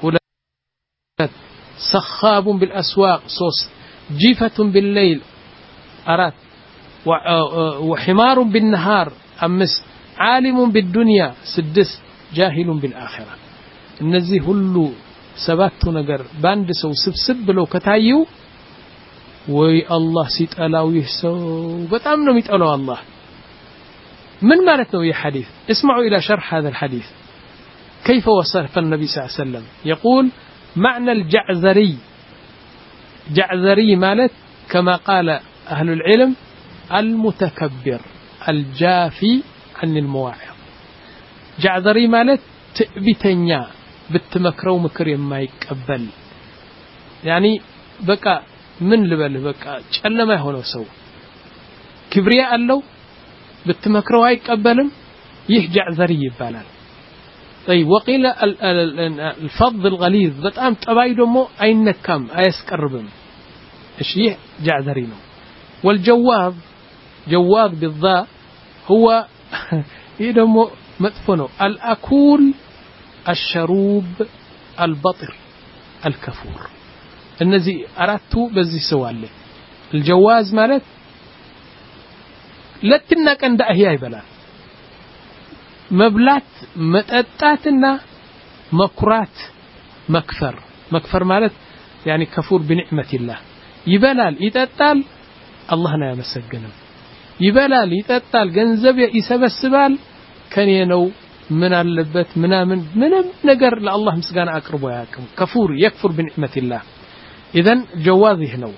صخاب بالأسواق صوص جيفة بالليل أرات وحمار بالنهار أمس عالم بالدنيا سدس جاهل بالآخرة النزي هلو سبات نجر باند سو سبسب لو كتايو وي الله سيت ألاو يحسو بتأمنوا ميتألو الله من مالتنا يا حديث اسمعوا إلى شرح هذا الحديث كيف وصف النبي صلى الله عليه وسلم يقول معنى الجعذري جعذري مالت كما قال أهل العلم المتكبر الجافي عن المواعظ جعذري مالت تأبتنيا بتمكرو مكر ما يقبل يعني بقى من لبل بقى ጨለማ የሆነው ሰው ክብሪያ አለው بتمكرو አይቀበልም ይህ جعذري ይባላል طيب وقيل الفض الغليظ በጣም ጠባይ ደግሞ አይነካም አያስቀርብም እሺ ይህ جعذري ነው والجواظ جواظ بالضاء هو يدمو مدفنه الأكول الشروب البطر الكفور النزي أردتو بزي سواله الجواز مالت لتنا كان ده هي بلا مبلات متأتاتنا مكرات مكفر مكفر ማለት يعني كفور بنعمة الله ይበላል ይጠጣል አላህን አያመሰግንም ይበላል ይጠጣል ገንዘብ ይሰበስባል ከኔ ነው ምን አለበት ምናምን ምንም ነገር ለአላህ ምስጋና አቅርቦ ያቀም كفور يكفر بنعمة الله اذا جوازه ነው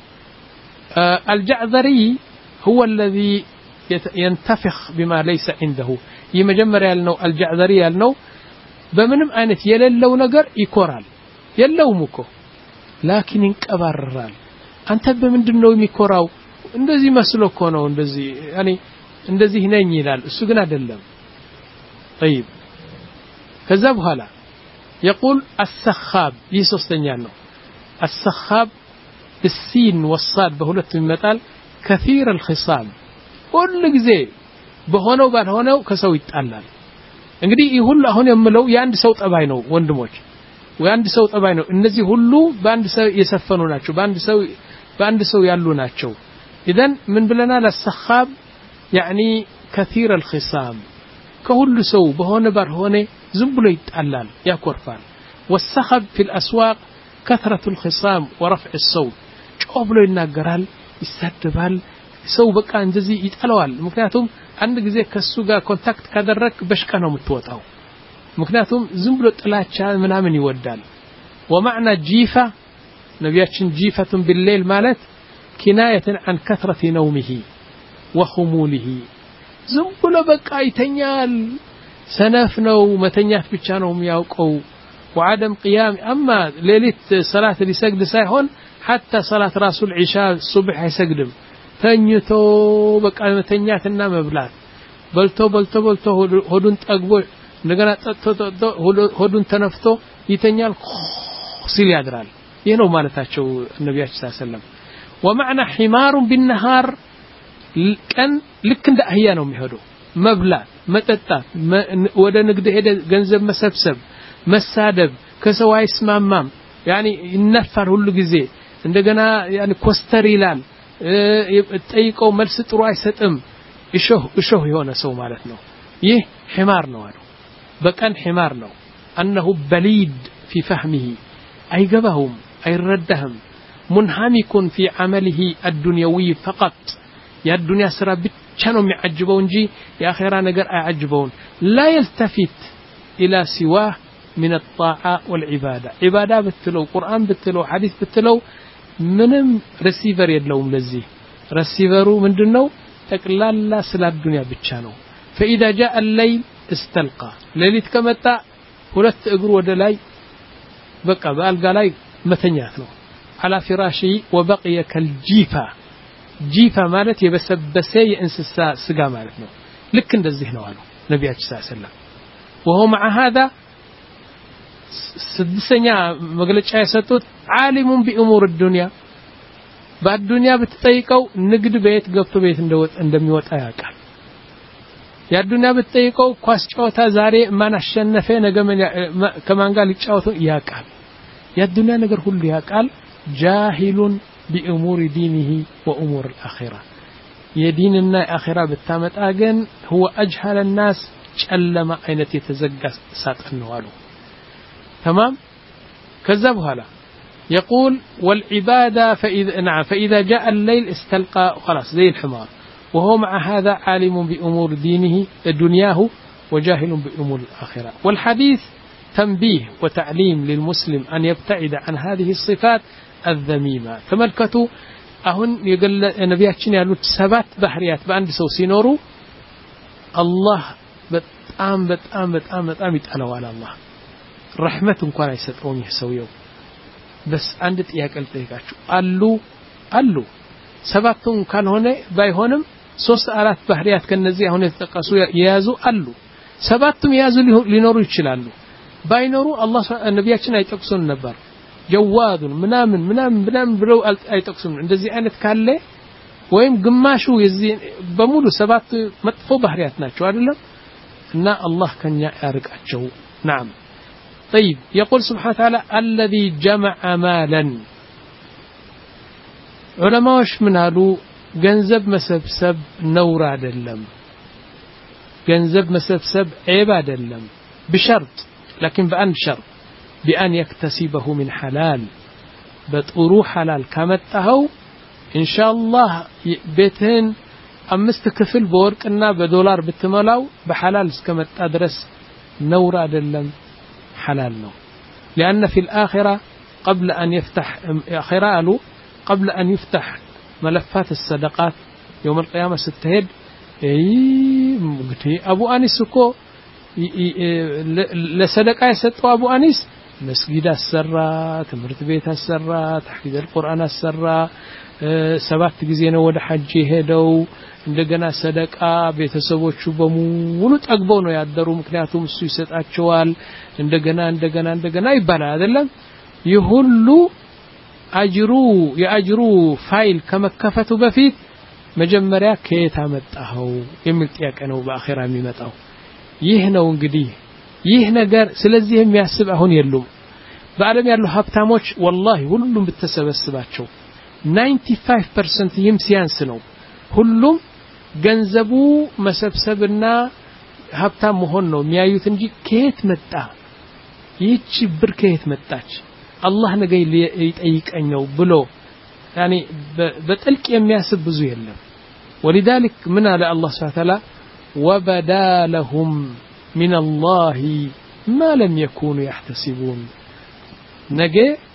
الجعذري هو الذي ينتفخ بما ليس عنده يمجمر ያልነው الجعذري ያልነው በምንም አይነት የሌለው ነገር ይኮራል የለውም እኮ ላኪን ይንቀባረራል አንተ በምንድነው የሚኮራው እንደዚህ መስሎ እኮ ነው እንደዚህ ያኒ እንደዚህ ነኝ ይላል እሱ ግን አይደለም طيب ከዛ በኋላ يقول السخاب ይሶስተኛ ነው السخاب بالسين والصاد በሁለቱም ይመጣል كثير الخصام ሁሉ ጊዜ በሆነው ባልሆነው ከሰው ይጣላል እንግዲህ ይህ ሁሉ አሁን የምለው የአንድ ሰው ጠባይ ነው ወንድሞች ወንድ ሰው ጠባይ ነው እነዚህ ሁሉ በአንድ ሰው የሰፈኑ ናቸው በአንድ ሰው በአንድ ሰው ያሉ ናቸው اذا من ብለናል السخاب يعني كثير الخصام كل ሰው በሆነ ባልሆነ ዝም ብሎ ይጣላል ያኮርፋል والسخب في الاسواق كثرة الخصام ورفع الصوت ጮህ ብሎ ይናገራል ይሳደባል ሰው በቃ እንደዚህ ይጣላዋል ምክንያቱም አንድ ጊዜ ከሱ ጋር ኮንታክት ካደረክ በሽቃ ነው የምትወጣው ምክንያቱም ዝም ብሎ ጥላቻ ምናምን ይወዳል ومعنى جيفة نبياتችን جيفة بالليل ማለት كناية عن كثرة نومه وخموله ዝም ብሎ በቃ ይተኛል ሰነፍ ነው መተኛት ብቻ ነው የሚያውቀው وعدم قيام اما ليله صلاه ሊሰግድ ሳይሆን حتى صلاه رسول العشاء الصبح አይሰግድም ተኝቶ በቃ መተኛትና መብላት በልቶ በልቶ በልቶ ሆዱን ጠግቦ እንደገና ጠጥቶ ሆዱን ተነፍቶ ይተኛል ሲል ያድራል ይሄ ነው ማለታቸው ነብያችን ሰለላሁ ዐለይሂ ወሰለም ومعنى حمار بالنهار ቀን ልክ እንደ አህያ ነው የሚሄደው መብላት መጠጣት ወደ ንግድ ሄደ ገንዘብ መሰብሰብ መሳደብ ከሰው አይስማማም ያኒ ይነፋር ሁሉ ጊዜ እንደገና ያኒ ኮስተር ይላል ጠይቀው መልስ ጥሩ አይሰጥም እሾህ እሾህ የሆነ ሰው ማለት ነው ይህ حمار ነው አሉ በቀን حمار ነው انه بليد في فهمه አይገባውም አይረዳህም منهمك في عمله الدنيوي فقط يا الدنيا سرا ብቻ ነው የሚያጅበው እንጂ የአኺራ ነገር አይያጅበውም لا يلتفت الى سواه من الطاعه والعباده عباده بتلو قران بتلو حديث بتلو ምንም ሪሲቨር የለውም ለዚህ ሪሲቨሩ ምንድነው ተቅላላ ስለ ዱንያ ብቻ ነው فاذا جاء الليل استلقى ሌሊት ከመጣ ሁለት እግሩ ወደ ላይ በቃ በአልጋ ላይ መተኛት ነው على فراشي وبقي كالجيفه جيفه ማለት የበሰበሰ የእንስሳ ስጋ ማለት ነው ልክ እንደዚህ ነው አሉ ነብያችን ሰለላሁ ዐለይሂ ወሰለም وهو مع هذا ስድስተኛ መግለጫ የሰጡት ዓሊሙ بأمور الدنيا በአዱንያ በተጠይቀው ንግድ ቤት ገብቶ ቤት እንደወጣ እንደሚወጣ ያውቃል ያዱንያ በተጠይቀው ኳስ ጨዋታ ዛሬ ማን አሸነፈ ነገ ከማን ጋር ሊጫወቱ ያውቃል ያዱንያ ነገር ሁሉ ያውቃል ጃሂሉን بأمور دينه وأمور الآخرة የዲንና የአኺራ በታመጣ ግን هو أجهل الناس ጨለማ አይነት የተዘጋ ሳጥን ነው አሉ تمام كذب هلا يقول والعبادة فإذا نعم فإذا جاء الليل استلقى خلاص زي الحمار وهو مع هذا عالم بأمور دينه دنياه وجاهل بأمور الآخرة والحديث تنبيه وتعليم للمسلم أن يبتعد عن هذه الصفات الذميمة تملكتوا أهن يقول نبياتنا يقول سبات بحريات بأند سو سينورو الله بتأم بتأم بتأم بتأم يتألوا على الله رحمة እንኳን አይሰጠውም ይሰውየው بس አንድ ጥያቄ ልጠይቃችሁ አሉ አሉ ሰባቱን ካልሆነ ባይሆንም ሶስት አራት ባህሪያት ከነዚህ አሁን የተጠቀሱ የያዙ አሉ ሰባቱም የያዙ ሊኖሩ ይችላሉ ባይኖሩ አላህ ነብያችን አይጠቅሱን ነበር ጀዋዱን ምናምን ምናምን ምናምን ብለው አይጠቅሱም እንደዚህ አይነት ካለ ወይም ግማሹ የዚህ በሙሉ ሰባት መጥፎ ባህሪያት ናቸው አይደለም እና አላህ ከኛ ያርቃቸው نعم طيب يقول سبحانه وتعالى الذي جمع مالا علماءش من قالوا ገንዘብ መሰብሰብ ነውር አይደለም ገንዘብ መሰብሰብ عيب አይደለም بشرط لكن بأن شرط بأن يكتسبه من حلال بطورو حلال كمتهو إن شاء الله بيتهن أمست كفل بورقنا بدولار بتملاو بحلال اسكمت أدرس نورا دلم حلال نو لأن في الآخرة قبل أن يفتح آخرة قالوا قبل أن يفتح ملفات الصدقات يوم القيامة ستهد أبو أنيس كو لصدقة يسطوا أبو أنيس مسجد السرة تمرت بيت السرة تحفيظ القرآن السرة سبات ጊዜ ነው ወደ ሐጅ ሄደው እንደገና ሰደቃ ቤተሰቦቹ በሙሉ ጠግበው ነው ያደሩ ምክንያቱም እሱ ይሰጣቸዋል እንደገና እንደገና እንደገና ይባላል አይደለም ይሁሉ አጅሩ የአጅሩ ፋይል ከመከፈቱ በፊት መጀመሪያ ከየት አመጣው የሚል ጥያቄ ነው በአኺራ የሚመጣው ይህ ነው እንግዲህ ይህ ነገር ስለዚህ የሚያስብ አሁን የሉም በአለም ያሉ ሀብታሞች والله ሁሉም በተሰበሰባቸው ninety-five percent ይህም ሲያንስ ነው ሁሉም ገንዘቡ መሰብሰብና ሀብታም መሆን ነው የሚያዩት እንጂ ከየት መጣ ይህች ብር ከየት መጣች አላህ ነገ ይጠይቀኛው ብሎ يعني በጥልቅ የሚያስብ ብዙ የለም ولذلك من على الله سبحانه وتعالى وبدا لهم من الله ما لم يكونوا يحتسبون ነገ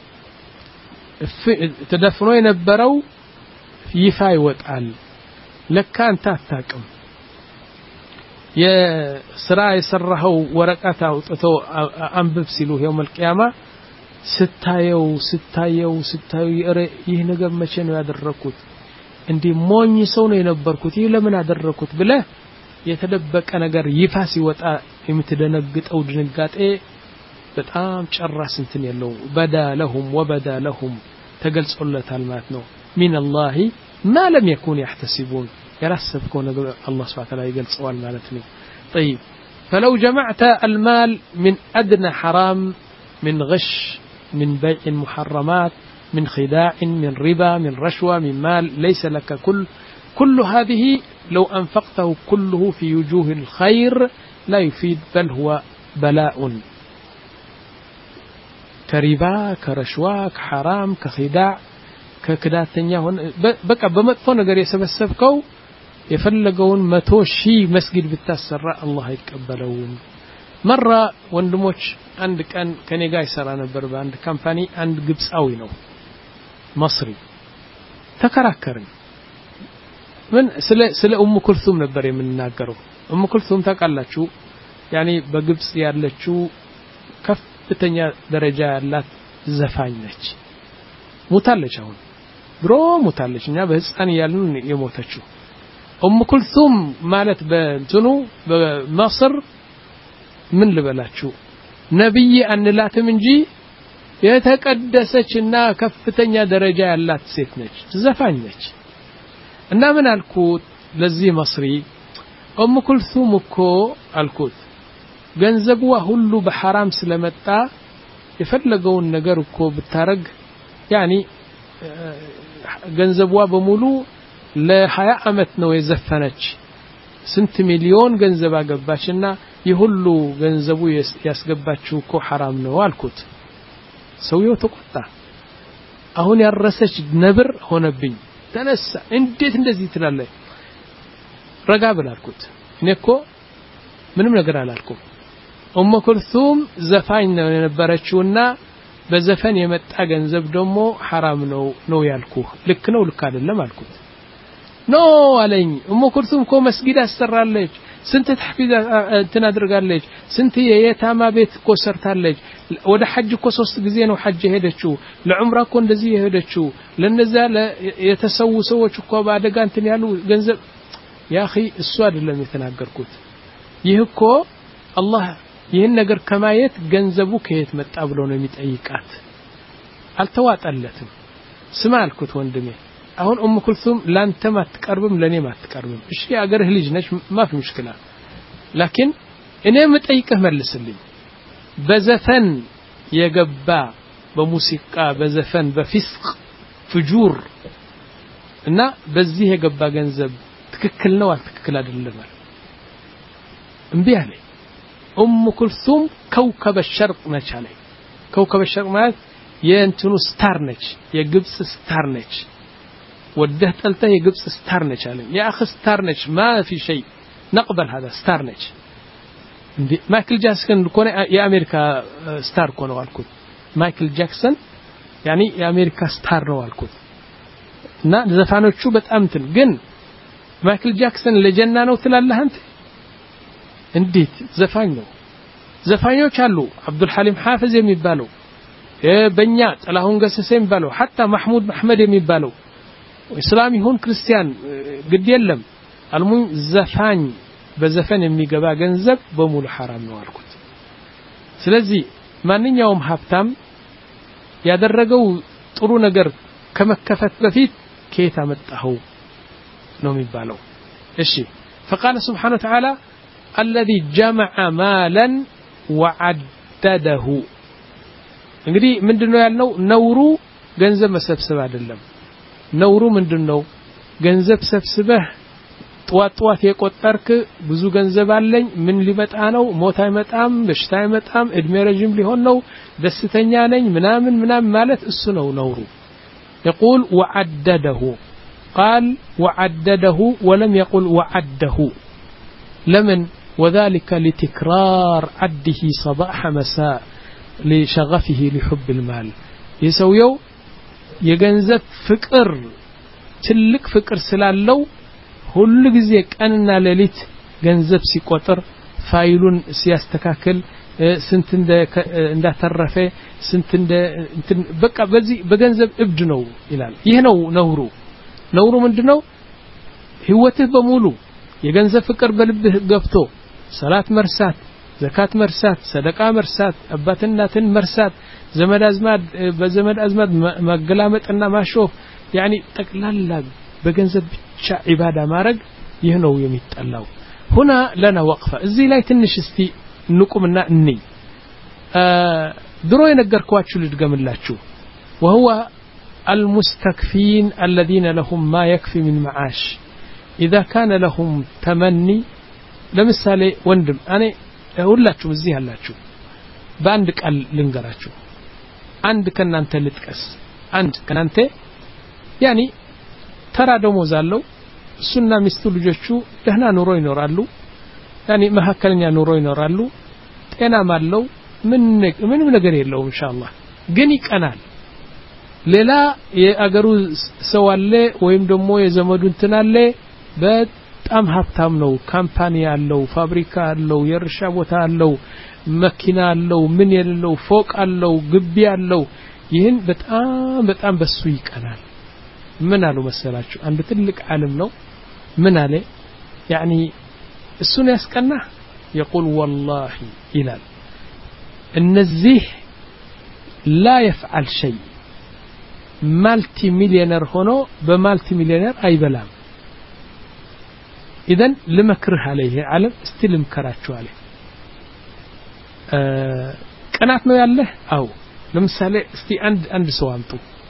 ተደፍኖ የነበረው ይፋ ይወጣል ለካ አንተ አታውቅም የሥራ የሰራው ወረቀት አውጥቶ አንብብ ሲሉ يوم القيامه ስታየው ስታየው ስታየው ይህ ነገር መቼ ነው ያደረኩት እንዴ ሞኝ ሰው ነው የነበርኩት ይህ ለምን አደረኩት ብለ የተደበቀ ነገር ይፋ ሲወጣ የምትደነግጠው ድንጋጤ በጣም ጨራስ እንትን ያለው በዳ ለሁም ወበዳ ለሁም ተገልጾለታል ማለት ነው من الله ما لم يكون يحتسبون يرسبكو ነገር الله سبحانه وتعالى ይገልጸዋል ማለት ነው طيب فلو جمعت المال من أدنى حرام من غش من بيع محرمات من خداع من ربا من رشوة من مال ليس لك كل كل هذه لو أنفقته كله في وجوه الخير لا يفيد بل هو بلاء كربا كرشوة كحرام كخداع ككداتنيا هون بقى بمطفو ነገር የሰበሰብከው የፈለገውን መቶ ሺህ መስጊድ ብታሰራ አላህ ይቀበለውን مرة ወንድሞች አንድ ቀን ከኔ ጋር ይሰራ ነበር በአንድ ካምፓኒ አንድ ግብጻዊ ነው مصري ተከራከርን ምን ስለ ስለ ኡሙ ኩልሱም ነበር የምንናገረው ኡሙ ኩልሱም ታውቃላችሁ ያኒ በግብጽ ያለችው ከፍተኛ ደረጃ ያላት ዘፋኝ ነች ሞታለች አሁን ድሮ ሞታለች እኛ በህፃን ያሉን የሞተችው ኡሙ ኩልሱም ማለት በእንትኑ በመصر ምን ልበላችሁ ነብይ አንላትም እንጂ የተቀደሰችና ከፍተኛ ደረጃ ያላት ሴት ነች ዘፋኝ ነች እና ምን አልኩት ለዚህ مصري ኡሙ ኩልሱም እኮ አልኩት ገንዘቧ ሁሉ በሐራም ስለመጣ የፈለገውን ነገር እኮ ብታረግ يعني ገንዘቧ በሙሉ ለ20 አመት ነው የዘፈነች ስንት ሚሊዮን ገንዘብ አገባችና ይሁሉ ገንዘቡ ያስገባችው እኮ حرام ነው አልኩት ሰውየው ተቆጣ አሁን ያረሰች ነብር ሆነብኝ ተነሳ እንዴት እንደዚህ ትላለህ ረጋ ብላልኩት እኔ እኮ ምንም ነገር አላልኩም ኡሙ ኩልሱም ዘፋኝ ነው የነበረችውና በዘፈን የመጣ ገንዘብ ደግሞ حرام ነው ነው ያልኩህ ልክ ነው ልክ አይደለም አልኩት ኖ አለኝ ኡሙ ኩልሱም እኮ መስጊድ አሰራለች ስንት ተሕፊዝ ተናድርጋለች ስንት የየታማ ቤት እኮ ሰርታለች ወደ ሐጅ እኮ ሶስት ጊዜ ነው ሐጅ ሄደችው ለዑምራ እኮ እንደዚህ ሄደችው ለነዛ የተሰው ሰዎች እኮ ባደጋ እንትን ያሉ ገንዘብ ያ اخي እሱ አይደለም የተናገርኩት ይህ እኮ አላህ ይህን ነገር ከማየት ገንዘቡ ከየት መጣ ብሎ ነው የሚጠይቃት አልተዋጣለትም ስማ አልኩት ወንድሜ አሁን ኡሙ ኩልሱም ላንተ ማትቀርብም ለኔ ማትቀርብም እሺ አገርህ ልጅ ነች ማፊ ሙሽኪላ لكن እኔ መጠይቅህ መልስልኝ በዘፈን የገባ በሙዚቃ በዘፈን በፊስቅ ፍጁር እና በዚህ የገባ ገንዘብ ትክክል ነው አትክክል አይደለም እምቢ አለ ኡሙ ኩልሱም كوكب الشرق ነች አለ كوكب الشرق ማለት የእንትኑ ስታር ነች የግብጽ ስታር ነች ወደህ ጠልተህ የግብጽ ስታር ነች አለኝ ያ اخ ስታር ነች ما في شيء نقبل هذا ስታር ነች እንዴ ማይክል ጃክሰን ኮነ የአሜሪካ ስታር ኮነ አልኩት ማይክል ጃክሰን ያኒ የአሜሪካ ስታር ነው አልኩት እና ዘፋኖቹ በጣም እንትን ግን ማይክል ጃክሰን ለጀና ነው ትላለህ አንተ እንዴት ዘፋኝ ነው ዘፋኞች አሉ አብዱል ሐሊም ሐافظ የሚባለው በእኛ ጥላሁን ገሰሰ የሚባለው حتى محمود محمد የሚባለው እስላም ይሁን ክርስቲያን ግድ የለም አልሙኝ ዘፋኝ በዘፈን የሚገባ ገንዘብ በሙሉ حرام ነው አልኩት ስለዚህ ማንኛውም ሀብታም ያደረገው ጥሩ ነገር ከመከፈት በፊት ከየት አመጣው ነው የሚባለው እሺ فقال سبحانه وتعالى الذي جمع مالا وعدده እንግዲህ ምንድነው ያልነው ነውሩ ገንዘብ መሰብሰብ አይደለም ነውሩ ምንድነው ገንዘብ ሰብስበህ ጧት ጧት የቆጠርክ ብዙ ገንዘብ አለኝ ምን ሊመጣ ነው ሞት አይመጣም በሽታ አይመጣም እድሜ ረጅም ሊሆን ነው ደስተኛ ነኝ ምናምን ምናምን ማለት እሱ ነው ነውሩ يقول وعدده قال وعدده ولم يقل وعده لمن وذلك لتكرار عده صباح مساء لشغفه لحب المال يسويو የገንዘብ ፍቅር ትልቅ ፍቅር ስላለው ሁሉ ጊዜ ቀንና ሌሊት ገንዘብ ሲቆጥር ፋይሉን ሲያስተካክል ስንት እንደ እንዳተረፈ ስንት እንደ እንትን በቃ በዚህ በገንዘብ እብድ ነው ይላል ይሄ ነው ነውሩ ነውሩ ምንድነው ህይወትህ በሙሉ የገንዘብ ፍቅር በልብህ ገብቶ ሰላት መርሳት ዘካት መርሳት ሰደቃ መርሳት አባትናትን መርሳት ዘመድ አዝማድ በዘመድ አዝማድ ማገላመጥና ማሾፍ ያኒ ጠቅላላ በገንዘብ ብቻ ኢባዳ ማድረግ ይህ ነው የሚጠላው هنا لنا وقفه እዚህ ላይ ትንሽ እስቲ ንቁምና እኒ ድሮ የነገርኳችሁ ልድገምላችሁ وهو المستكفين الذين لهم ما يكفي من معاش إذا كان لهم تمني ለምሳሌ ወንድም እኔ ሁላችሁም እዚህ ያላችሁ በአንድ ቃል ልንገራችሁ አንድ ከናንተ ልጥቀስ አንድ ከናንተ ያኒ ተራ ደሞዝ አለው እሱና ሚስቱ ልጆቹ ደህና ኑሮ ይኖራሉ ያኒ መሐከለኛ ኑሮ ይኖራሉ ጤናም አለው ምን ምንም ነገር የለውም ኢንሻአላህ ግን ይቀናል ሌላ የአገሩ ሰው አለ ወይም ደግሞ የዘመዱ እንትን አለ በጣም ሀብታም ነው ካምፓኒ አለው ፋብሪካ አለው የእርሻ ቦታ አለው መኪና አለው ምን የሌለው ፎቅ አለው ግቢ አለው ይህን በጣም በጣም በሱ ይቀናል ምን አሉ መሰላችሁ አንድ ትልቅ ዓለም ነው ምን አለ يعني እሱን ያስቀና يقول والله ይላል እነዚህ لا يفعل شيء مالتي مليونير ሆኖ በማልቲ ሚሊዮነር አይበላም اذا لمكره عليه ዓለም استلم ከራችሁ አለ ቀናት ነው ያለ አው ለምሳሌ እስቲ አንድ አንድ ሰው አምጡ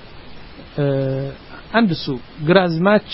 አንድ ሰው ግራዝማች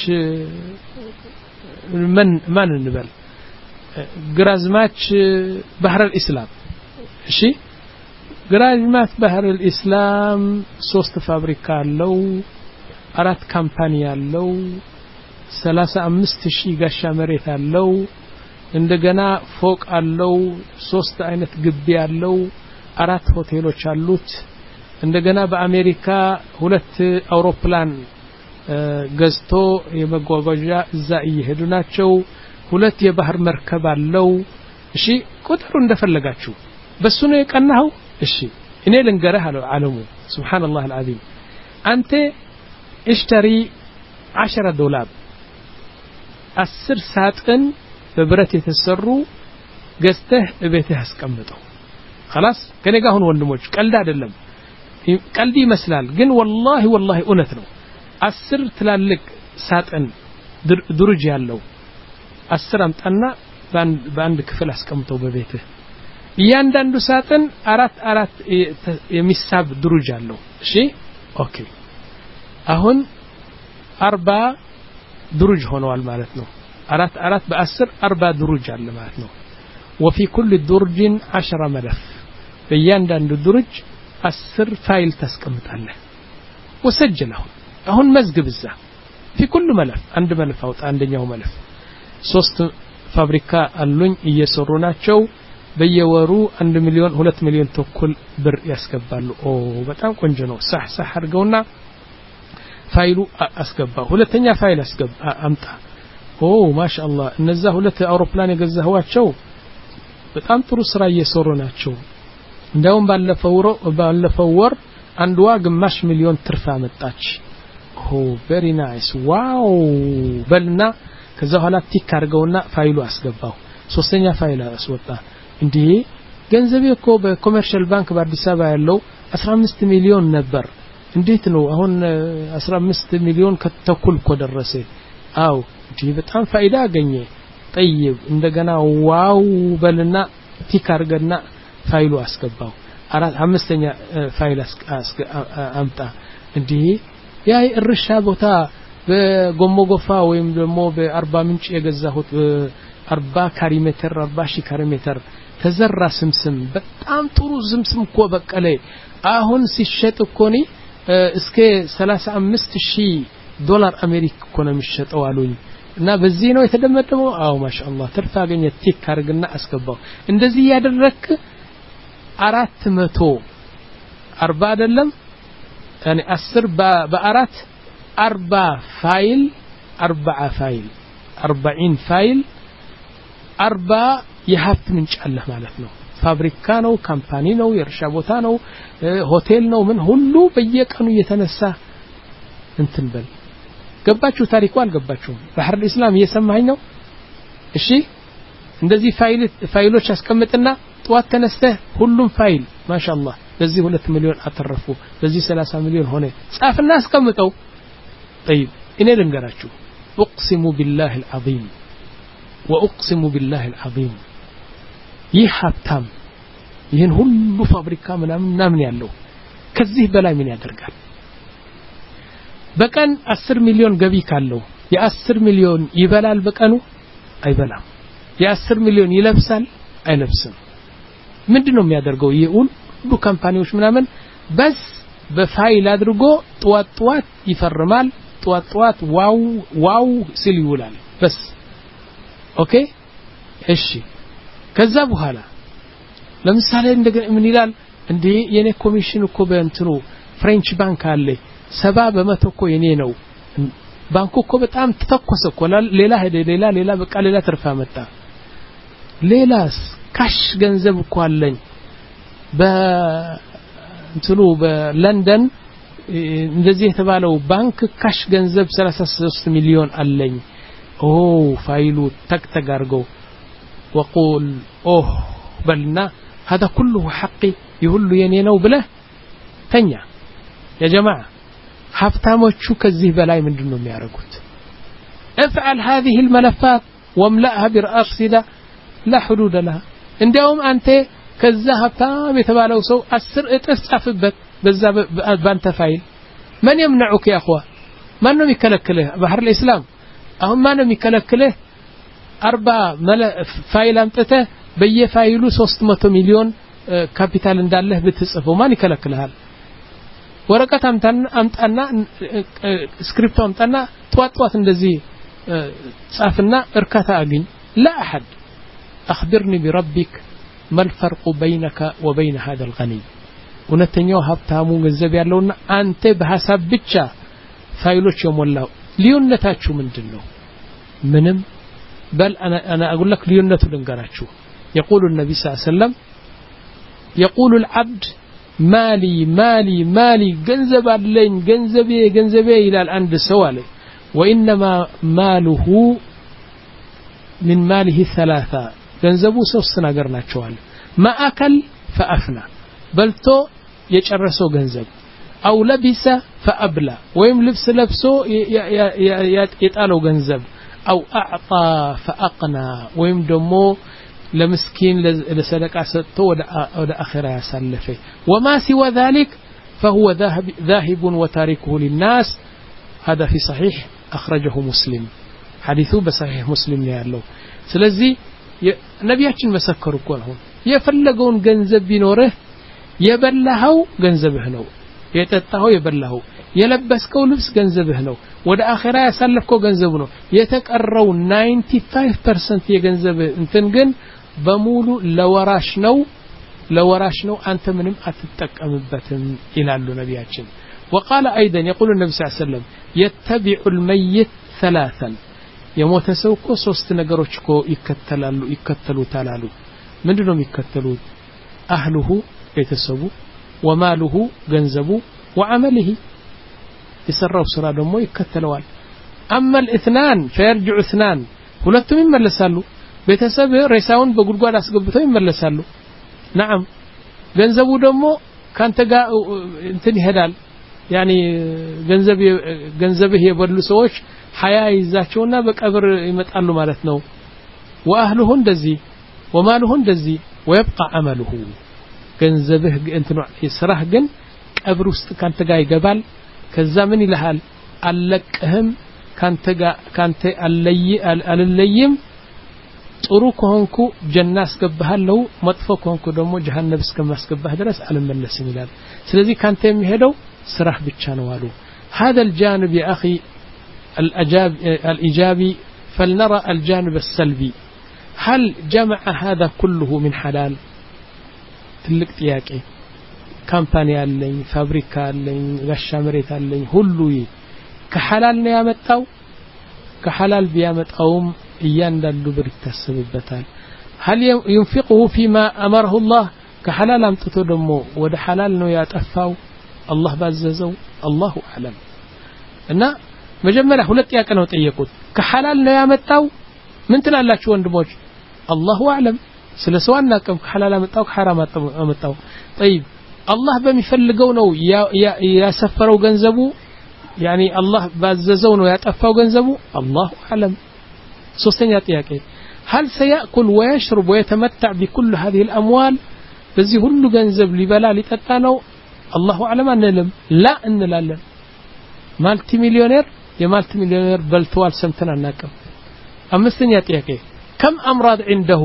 من ማን እንበል ግራዝማች ባህር الاسلام እሺ ግራዝማች ባህር الاسلام ሶስት ፋብሪካ አለው አራት ካምፓኒ አለው ሰላሳ አምስት ሺህ ጋሻ መሬት አለው እንደገና ፎቅ አለው ሶስት አይነት ግቢ አለው አራት ሆቴሎች አሉት እንደገና በአሜሪካ ሁለት አውሮፕላን ገዝቶ የመጓጓዣ እዛ እየሄዱ ናቸው ሁለት የባህር መርከብ አለው እሺ ቁጥሩ እንደፈለጋችሁ በሱ ነው የቀናው እሺ እኔ ልንገርህ አለው ዓለሙ ሱብሃንአላህ العظيم አንተ اشتري عشرة دولار አስር ሳጥን በብረት የተሰሩ ገዝተህ እቤትህ አስቀምጠው خلاص ከኔ ጋር ሁን ወንድሞች ቀልድ አይደለም ቀልድ ይመስላል ግን والله والله እውነት ነው አስር ትላልቅ ሳጥን ድርጅ ያለው አስር አምጣና በአንድ ክፍል አስቀምጠው በቤትህ እያንዳንዱ ሳጥን አራት አራት የሚሳብ ድርጅ አለው እሺ ኦኬ አሁን አርባ ድርጅ ሆነዋል ማለት ነው አራት አራት በአስር አርባ ድርጅ አለ ማለት ነው وفي كل درج عشرة ملف በእያንዳንዱ ድርጅ አስር ፋይል ታስቀምጣለህ ወሰጅለው አሁን መዝግብ እዛ في كل ملف عند ملف አውጣ አንደኛው ملف ሶስት ፋብሪካ አሉኝ እየሰሩ ናቸው በየወሩ አንድ ሚሊዮን ሁለት ሚሊዮን ተኩል ብር ያስገባሉ ኦ በጣም ቆንጆ ነው صح صح አድርገውና ፋይሉ አስገባ ሁለተኛ ፋይል አስገባ አምጣ ኦ ማሻአላህ እነዛ ሁለት አውሮፕላን የገዛኋቸው በጣም ጥሩ ስራ እየሰሩ ናቸው እንደውም ባለፈው ባለፈው ወር አንድዋ ግማሽ ሚሊዮን ትርፍ አመጣች ኦ ቬሪ ናይስ ዋው በልና ከዛ ኋላ ቲክ አድርገውና ፋይሉ አስገባው ሶስተኛ ፋይል አስወጣ እንዴ ገንዘቤ እኮ በኮመርሻል ባንክ በአዲስ አበባ ያለው አስራ አምስት ሚሊዮን ነበር እንዴት ነው አሁን አስራ አምስት ሚሊዮን ከተኩል እኮ ደረሰ አው እንዴ በጣም ፋይዳ አገኘ طيب እንደገና ዋው በልና ቲክ አድርገና ፋይሉ አስገባው አራት አምስተኛ ፋይል አምጣ እንዴ ያ እርሻ ቦታ በጎሞጎፋ ወይም ደግሞ በአርባ ምንጭ የገዛሁት አርባ ካሪ ሜትር አርባ ሺህ ካሪ ሜትር ተዘራ ስምስም በጣም ጥሩ ስምስም እኮ በቀለ አሁን ሲሸጥ እኮ ነው እስከ ሰላሳ አምስት ሺህ ዶላር አሜሪካ እኮ ነው የሚሸጠው አሉኝ እና በዚህ ነው የተደመደመው አው ማሻአላህ ትርፍ አገኘ ቲክ አድርግና አስገባው እንደዚህ ያደረክ አራት መቶ አርባ አይደለም يعني አስር በአራት አርባ ፋይል አርባ ፋይል አርባين ፋይል አርባ የሀብት ምንጭ አለ ማለት ነው ፋብሪካ ነው ካምፓኒ ነው የእርሻ ቦታ ነው ሆቴል ነው ምን ሁሉ በየቀኑ እየተነሳ እንትን በል ገባችሁ ታሪኩ አልገባችሁም ባህር الاسلام እየሰማኝ ነው እሺ እንደዚህ ፋይል ፋይሎች አስቀምጥና ጧት ተነስተህ ሁሉም ፋይል ማሻአላህ በዚህ ሁለት ሚሊዮን አተረፉ በዚህ ሰላሳ ሚሊዮን ሆነ ጻፍና አስቀምጠው طيب እኔ ልንገራችሁ اقسم بالله العظيم واقسم بالله العظيم ይህ ሀብታም ይሄን ሁሉ ፋብሪካ ምናምን ምናምን ያለው ከዚህ በላይ ምን ያደርጋል በቀን አስር ሚሊዮን ገቢ ካለው የ10 ሚሊዮን ይበላል በቀኑ አይበላም የ10 ሚሊዮን ይለብሳል አይለብስም ምንድነው የሚያደርገው ይሁን ሁሉ ካምፓኒዎች ምናምን በስ በፋይል አድርጎ ጧት ጧት ይፈርማል ጧት ጧት ዋው ዋው ሲል ይውላል በስ ኦኬ እሺ ከዛ በኋላ ለምሳሌ እንደገና ምን ይላል እንዴ የኔ ኮሚሽን እኮ በእንትኑ ፍሬንች ባንክ አለ ሰባ በመቶ እኮ የኔ ነው ባንኩ እኮ በጣም ተተኮሰ እኮ ሌላ ሄደ ሌላ ሌላ በቃ ሌላ ትርፍ አመጣ ሌላስ ካሽ ገንዘብ እኮ አለኝ በእንትኑ በለንደን እንደዚህ የተባለው ባንክ ካሽ ገንዘብ ሰላሳ ሶስት ሚሊዮን አለኝ ኦ ፋይሉ ተክተግ አድርገው وقول اوه بلنا هذا كله حقي يهل የኔ ነው ብለህ ተኛ يا جماعه ሀብታሞቹ ከዚህ በላይ ምንድነው የሚያደርጉት افعل هذه الملفات واملأها برأسنا لا حدود لها እንዲያውም አንተ ከዛ ሀብታም የተባለው ሰው አስር እጥፍ ጻፍበት በዛ ባንተ ፋይል ማን يمنعك يا اخوان ማን ነው የሚከለክልህ ባህር الاسلام አሁን ማን ነው የሚከለክልህ አርባ ፋይል አምጥተህ በየፋይሉ ሶስት መቶ ሚሊዮን ካፒታል እንዳለህ ብትጽፈው ማን ይከለክልሃል ወረቀት አምጣና ስክሪፕት አምጣና ጧጧት እንደዚህ ጻፍና እርካታ አግኝ لا احد اخبرني بربك ما الفرق بينك وبين هذا الغني ونتኛው ሀብታሙ ገንዘብ ያለውና አንተ በሐሳብ ብቻ ፋይሎች የሞላው ልዩነታችሁ ምንድነው ምንም بل انا انا اقول لك ልዩነቱ ልንገራችሁ يقول النبي صلى الله عليه وسلم يقول العبد مالي مالي مالي ገንዘብ አለኝ ገንዘቤ ገንዘቤ ይላል አንድ ሰው አለ وانما ماله من ماله ثلاثه ገንዘቡ ሶስት ነገር ናቸው አለ ما اكل فافنى በልቶ የጨረሰው ገንዘብ او لبس فابلى ወይም ልብስ ለብሶ የጣለው ገንዘብ او اعطى فاقنى ويم دمو لمسكين لصدقه سطو ودا اخره يسلفه وما سوى ذلك فهو ذاهب ذاهب وتاركه للناس هذا في صحيح اخرجه مسلم حديثه بصحيح مسلم ያለው ስለዚህ ነብያችን መሰከሩ እኮ ነው የፈለገውን ገንዘብ ቢኖርህ የበላኸው ገንዘብህ ነው የጠጣኸው የበላኸው የለበስከው ልብስ ገንዘብህ ነው ወደ አኺራ ያሳለፍከው ገንዘብ ነው የተቀረው ninety-five percent የገንዘብ እንትን ግን በሙሉ ለወራሽ ነው ለወራሽ ነው አንተ ምንም አትጠቀምበትም ይላሉ ነብያችን وقال ايضا يقول النبي صلى الله عليه وسلم يتبع الميت ثلاثا የሞተ ሰው እኮ ሶስት ነገሮች እኮ ይከተላሉ ይከተሉታል አሉ ምንድነው የሚከተሉት اهله ቤተሰቡ وماله ገንዘቡ وعمله يسروا ስራ ደግሞ ይከተለዋል اما الاثنان فيرجع اثنان ሁለቱም ይመለሳሉ ቤተሰብ ሬሳውን በጉድጓድ አስገብተው ይመለሳሉ نعم ገንዘቡ ደግሞ ካንተ ጋር እንትን ይሄዳል يعني ገንዘብ ገንዘብህ የበሉ ሰዎች ሐያ ይዛቸውና በቀብር ይመጣሉ ማለት ነው واهله እንደዚህ وماله እንደዚህ ويبقى عمله ገንዘብህ እንትን ይስራህ ግን ቀብር ውስጥ ካንተ ጋር ይገባል ከዛ ምን ይልሃል አለቀህም ካንተ ጋር ካንተ አለይ አልለይም ጥሩ ከሆንኩ ጀና አስገባሃለሁ መጥፎ ከሆንኩ ደግሞ ጀሃነም እስከማስገባህ ድረስ አልመለስም ይላል ስለዚህ ካንተ የሚሄደው ስራህ ብቻ ነው አሉ هذا الجانب يا اخي الاجاب الايجابي فلنرى الجانب السلبي هل جمع هذا كله من حلال ትልቅ ጥያቄ ካምፓኒ አለኝ ፋብሪካ አለኝ ጋሻ መሬት አለኝ ሁሉ ከሐላል ነው ያመጣው ከሐላል ቢያመጣውም እያንዳንዱ ብር ይታሰብበታል هل ينفقه فيما امره الله ከሐላል አምጥቶ ደግሞ ወደ ሐላል ነው ያጠፋው አላህ ባዘዘው አላሁ አለም እና መጀመሪያ ሁለት ጥያቄ ነው ጠየቁት ከሐላል ነው ያመጣው ምን ትላላችሁ ወንድሞች አላሁ አለም ስለሰው አናቀም ከሐላል አመጣው ከሐራም አመጣው طيب አላህ በሚፈልገው ነው ያሰፈረው ገንዘቡ يعني الله ባዘዘው ነው ያጠፋው ገንዘቡ አላሁ አለም ሶስተኛ ጥያቄ هل سيأكل ويشرب ويتمتع بكل هذه الأموال በዚህ ሁሉ ገንዘብ ሊበላ ሊጠጣ ነው አላሁ አለም አንልም لا እንላለን ማልቲ ሚሊዮነር የማልቲ ሚሊዮነር በልቷል ሰምተን አናቀም አምስተኛ ጥያቄ كم أمراض عنده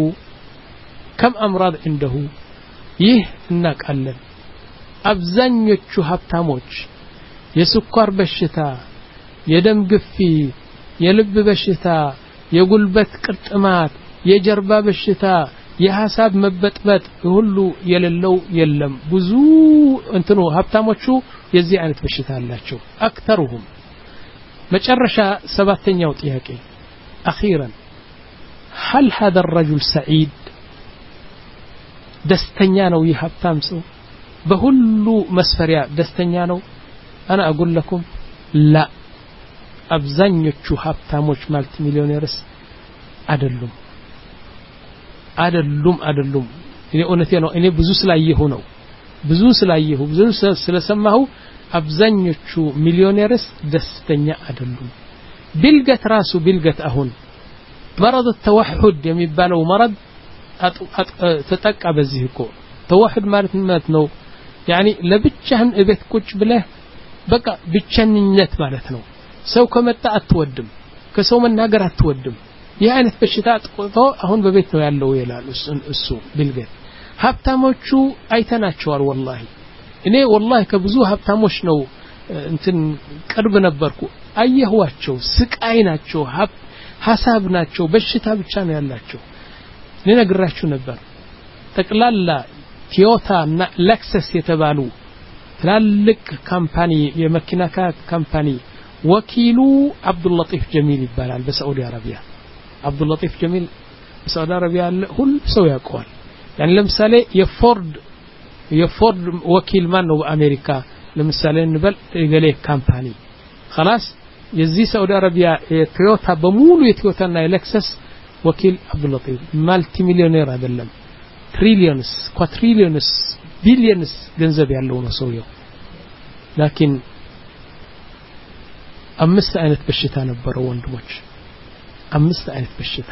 كم أمراض عنده ይህ እናቃለን አብዛኞቹ ሀብታሞች የስኳር በሽታ የደም ግፊት የልብ በሽታ የጉልበት ቅርጥማት የጀርባ በሽታ የሐሳብ መበጥበጥ ሁሉ የሌለው የለም ብዙ እንትኑ ሀብታሞቹ የዚህ አይነት በሽታ አላቸው አክተሩሁም መጨረሻ ሰባተኛው ጥያቄ اخيرا هل هذا الرجل سعيد ደስተኛ ነው ይህ ሀብታም ሰው በሁሉ መስፈሪያ ደስተኛ ነው انا اقول لكم لا አብዛኞቹ ሀብታሞች ማለት ሚሊዮነርስ አይደሉም አይደሉም አይደሉም እኔ እውነቴ ነው እኔ ብዙ ስላየሁ ነው ብዙ ስላየሁ ብዙ ስለሰማሁ አብዛኞቹ ሚሊዮነርስ ደስተኛ አይደሉም ቢልገት ራሱ ቢልገት አሁን مرض التوحد የሚባለው مرض ተጠቃ በዚህ እኮ ተወህድ ማለት ማለት ነው يعني ለብቻህን እቤት ቁጭ ብለህ በቃ ብቻኝነት ማለት ነው ሰው ከመጣ አትወድም ከሰው መናገር አትወድም ይህ አይነት በሽታ አጥቆቶ አሁን በቤት ነው ያለው ይላል እሱ ቢልገት ሀብታሞቹ አይተናቸዋል والله እኔ والله ከብዙ ሀብታሞች ነው እንትን ቅርብ ነበርኩ አየኋቸው ስቃይ ናቸው ሐሳብ ናቸው በሽታ ብቻ ነው ያላቸው ለነግራችሁ ነበር ተቅላላ ቶዮታ እና ሌክሰስ የተባሉ ትላልቅ ካምፓኒ የመኪና ካምፓኒ ወኪሉ አብዱል ለጢፍ ጀሚል ይባላል በሳዑዲ አረቢያ አብዱል ለጢፍ ጀሚል በሳዑዲ አረቢያ ሁሉ ሰው ያውቀዋል يعني ለምሳሌ የፎርድ የፎርድ ወኪል ማን ነው በአሜሪካ ለምሳሌ እንበል የገሌ ካምፓኒ خلاص የዚህ ሳዑዲ አረቢያ የቶዮታ በሙሉ የቶዮታና የሌክሰስ ወኪል አብዱል ለጢፍ ማልቲ ሚሊዮነር አይደለም ትሪሊየንስ ኳትሪሊየንስ ቢሊየንስ ገንዘብ ያለው ነው ሰውየው ላኪን አምስት አይነት በሽታ ነበረው ወንድሞች አምስት አይነት በሽታ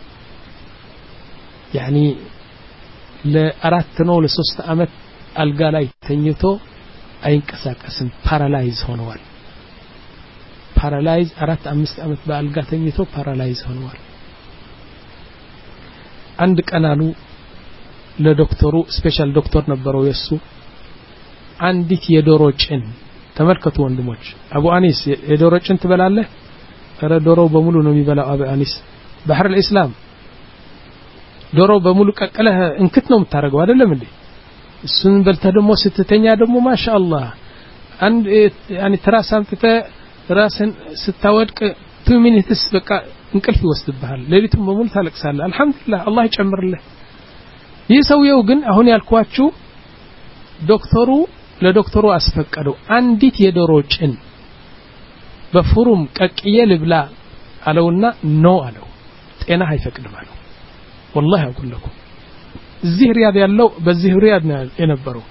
يعني ለአራት ነው ለሶስት አመት አልጋ ላይ ተኝቶ አይንቀሳቀስም ፓራላይዝ ሆነዋል ፓራላይዝ አራት አምስት አመት በአልጋ ተኝቶ ፓራላይዝ ሆነዋል አንድ ቀን አሉ ለዶክተሩ ስፔሻል ዶክተር ነበረው የሱ አንዲት የዶሮ ጭን ተመልከቱ ወንድሞች አቡ አኒስ የዶሮ ጭን ትበላለህ ኧረ ዶሮ በሙሉ ነው የሚበላው አቡ አኒስ ባህር الاسلام ዶሮ በሙሉ ቀቀለህ እንክት ነው የምታረገው አይደለም እንዴ እሱን በልተህ ደግሞ ስትተኛ ደግሞ ማሻአላህ አንድ ያኒ ትራስ አምጥተ ራስን ስታወድቅ two minutes በቃ እንቅልፍ ይወስድብሃል ሌሊቱን በሙሉ ታለቅሳለህ አልহামዱሊላህ አላህ ይጨምርልህ ይሰውየው ግን አሁን ያልኳችሁ ዶክተሩ ለዶክተሩ አስፈቀደው አንዲት የዶሮ ጭን በፍሩም ቀቅዬ ልብላ አለውና ኖ አለው ጤና አይፈቅድም አለው والله اقول لكم እዚህ ሪያድ ያለው በዚህ ሪያድ ነው የነበረው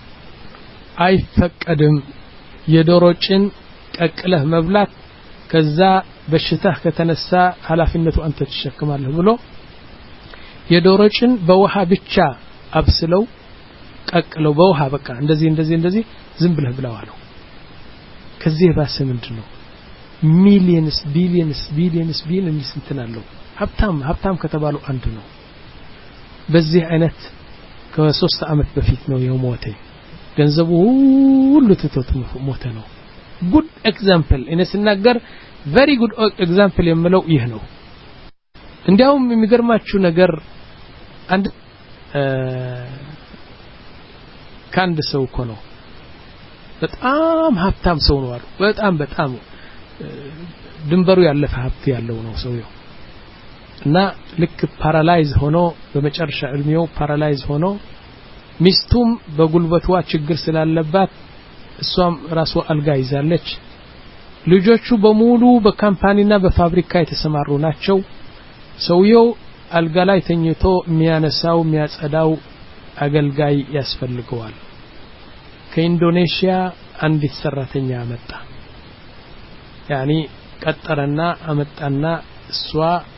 አይፈቀድም የዶሮ ጭን ቀቅለህ መብላት ከዛ በሽታህ ከተነሳ ኃላፊነቱ አንተ ተሸክማለህ ብሎ የዶሮ ጭን በውሃ ብቻ አብስለው ቀቅለው በውሃ በቃ እንደዚህ እንደዚህ እንደዚህ ዝም ብለህ ብላው አለው ከዚህ ባሰ ምንድነው ሚሊየንስ ቢሊየንስ ቢሊየንስ ቢሊየንስ እንትናለው ሀብታም ሀብታም ከተባሉ አንዱ ነው በዚህ አይነት ከሶስት አመት በፊት ነው የሞተ ገንዘቡ ሁሉ ተተውት ሞተ ነው good example እኔ ስናገር very good example የምለው ይህ ነው እንዲያውም የሚገርማችሁ ነገር አንድ ካንድ ሰው እኮ ነው በጣም ሀብታም ሰው ነው አሉ በጣም በጣም ድንበሩ ያለፈ ሀብት ያለው ነው ሰውየው እና ልክ ፓራላይዝ ሆኖ በመጨረሻ እድሜው ፓራላይዝ ሆኖ ሚስቱም በጉልበቷ ችግር ስላለባት እሷም ራሷ አልጋ ይዛለች ልጆቹ በሙሉ በካምፓኒና በፋብሪካ የተሰማሩ ናቸው ሰውየው አልጋ ላይ ተኝቶ የሚያነሳው የሚያጸዳው አገልጋይ ያስፈልገዋል ከኢንዶኔሺያ አንዲት ሰራተኛ አመጣ ያኒ ቀጠረና አመጣና እሷ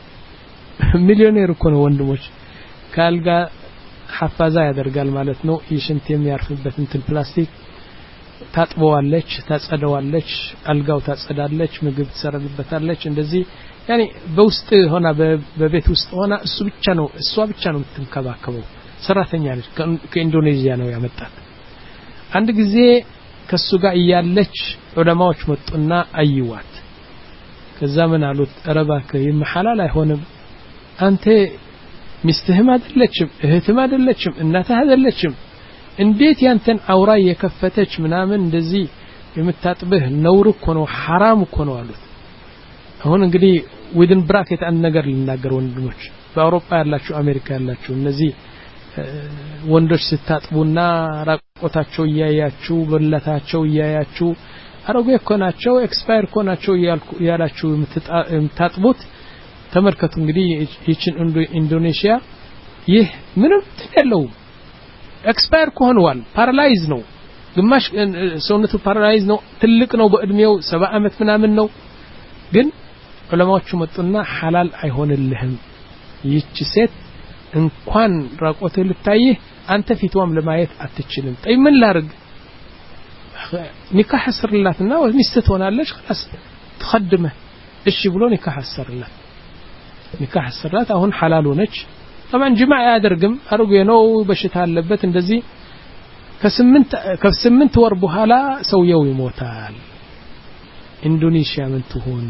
ሚሊዮኔር እኮ ነው ወንድሞች ካልጋ ሐፋዛ ያደርጋል ማለት ነው ይሽንት የሚያርፍበት እንትን ፕላስቲክ ታጥበዋለች ታጸደዋለች አልጋው ታጸዳለች ምግብ ትሰራለበታለች እንደዚህ ያኒ በውስጥ ሆና በቤት ውስጥ ሆና እሱ ብቻ ነው እሷ ብቻ ነው የምትንከባከበው ሰራተኛ ነች ከኢንዶኔዥያ ነው ያመጣት አንድ ጊዜ ከሱ ጋር እያለች ዑለማዎች መጡና አይዋት ከዛ ምን አሉት ረባከ ይመሐላል አይሆንም አንተ ሚስትህም አይደለችም እህትም አይደለችም እናትህ አይደለችም እንዴት ያንተን አውራ የከፈተች ምናምን እንደዚህ የምታጥብህ ነውር እኮ ነው حرام እኮ ነው አሉት አሁን እንግዲህ ዊድን ብራኬት አንድ ነገር ልናገር ወንድሞች በአውሮፓ ያላችሁ አሜሪካ ያላችሁ እነዚህ ወንዶች ስታጥቡና ራቆታቸው ያያያችሁ በለታቸው ያያያችሁ አሮጌ እኮ ናቸው ኤክስፓየር እኮ ናቸው ያላችሁ የምታጥቡት ተመልከቱ እንግዲህ ይችን ኢንዶኔሺያ ይህ ምንም ትለው ኤክስፓየር ሆኗል ፓራላይዝ ነው ግማሽ ሰውነቱ ፓራላይዝ ነው ትልቅ ነው በእድሜው ሰባ አመት ምናምን ነው ግን ዑለማዎቹ መጡና ሐላል አይሆንልህም ይህች ሴት እንኳን ራቆት ልታይ አንተ ፊቷም ለማየት አትችልም ጠይ ምን ላርግ ኒካህ አስርላትና ሚስት ትሆናለች خلاص ተخدمه እሺ ብሎ ኒካህ አስርላት ኒካህ አስርላት አሁን ሐላል ሆነች طبعا ጅማዕ ያደርግም አርጎ ነው በሽታ አለበት እንደዚህ ከስምንት ከስምንት ወር በኋላ ሰውየው ይሞታል ኢንዶኔሺያ ምን ትሆን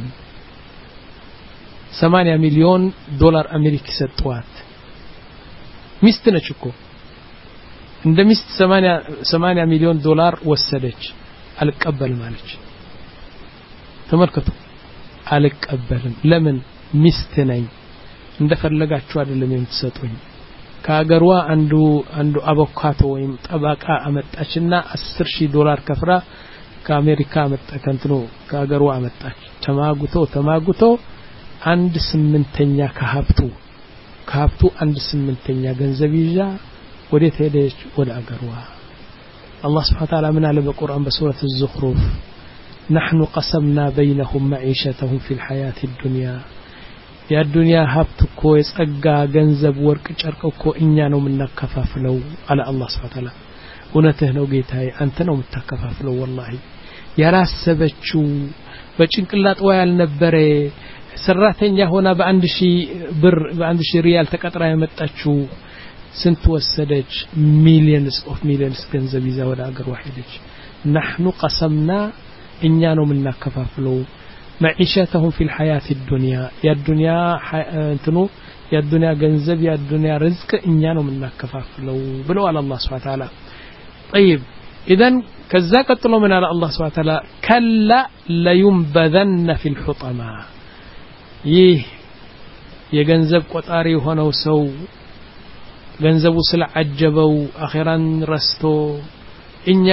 ሰማንያ ሚሊዮን ዶላር አሜሪካ ሰጥቷት ሚስት ነች እኮ እንደ ሚስት ሰማንያ ሚሊዮን ዶላር ወሰደች አልቀበል ማለች ተመልከቱ አልቀበልም ለምን ሚስት ነኝ እንደፈለጋችሁ አይደለም የምትሰጡኝ ከሀገሯ አንዱ አንዱ አቮካቶ ወይም ጠባቃ አመጣችና አስር ሺህ ዶላር ከፍራ ከአሜሪካ አመጣከንትኖ ከሀገሯ አመጣች ተማጉቶ ተማጉቶ አንድ ስምንተኛ ከሀብቱ ከሀብቱ አንድ ስምንተኛ ገንዘብ ይዛ ወደ ተሄደች ወደ አገሯ አላህ Subhanahu Wa Ta'ala ምን አለ በቁርአን በሱረት الزخرف نحن قسمنا بينهم معيشتهم في الحياة الدنيا يا الدنيا ሀብትኮ የጸጋ ገንዘብ ወርቅ ጨርቅኮ እኛ ነው የምናከፋፍለው አለ አላህ Subhanahu Wa Ta'ala እውነትህ ነው ጌታዬ አንተ ነው የምታከፋፍለው والله ያላሰበችው በጭንቅላቷ ያልነበረ ሰራተኛ ሆና በአንድ ሺህ ብር በአንድ ሺህ ሪያል ተቀጥራ የመጣችው سنت وسدج millions of millions ገንዘብ ይዛ ወደ አገር ወሄደች نحن قسمنا እኛ ነው ምናከፋፍለው معيشتهم في الحياة الدنيا يا الدنيا እንትኑ يا الدنيا ገንዘብ يا الدنيا رزق እኛ ነው ምናከፋፍለው ብለው አለ الله سبحانه وتعالى طيب اذا كذا ቀጥሎ ምን አለ الله سبحانه وتعالى كلا لينبذن في الحطمة ይህ የገንዘብ ቆጣሪ ሆነው ሰው ገንዘቡ ስለዓጀበው አኺራን ረስቶ እኛ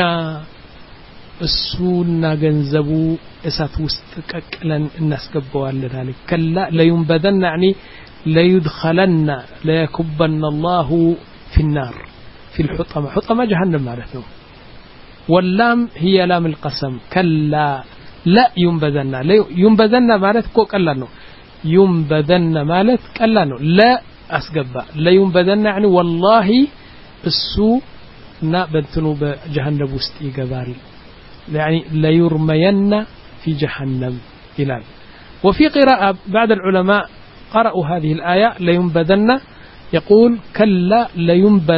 እሱና ገንዘቡ እሳት ውስጥ ቀቅለን እናስገባዋለን አለ ከላ ለይንበደን يعني ليدخلن ليكبن الله في النار في الحطمة حطمة جهنم ማለት ነው واللام هي لام القسم كلا لا ينبذن ينبذن ማለት እኮ ቀላል ነው ينبذن ማለት ቀላል ነው لا أسقبا لا ينبذن يعني والله السوء نا بنتنو بجهنم وست يقبال يعني لا يرمين في جهنم إلال وفي قراءة بعد العلماء قرأوا هذه الآية لا ينبذن يقول كلا لا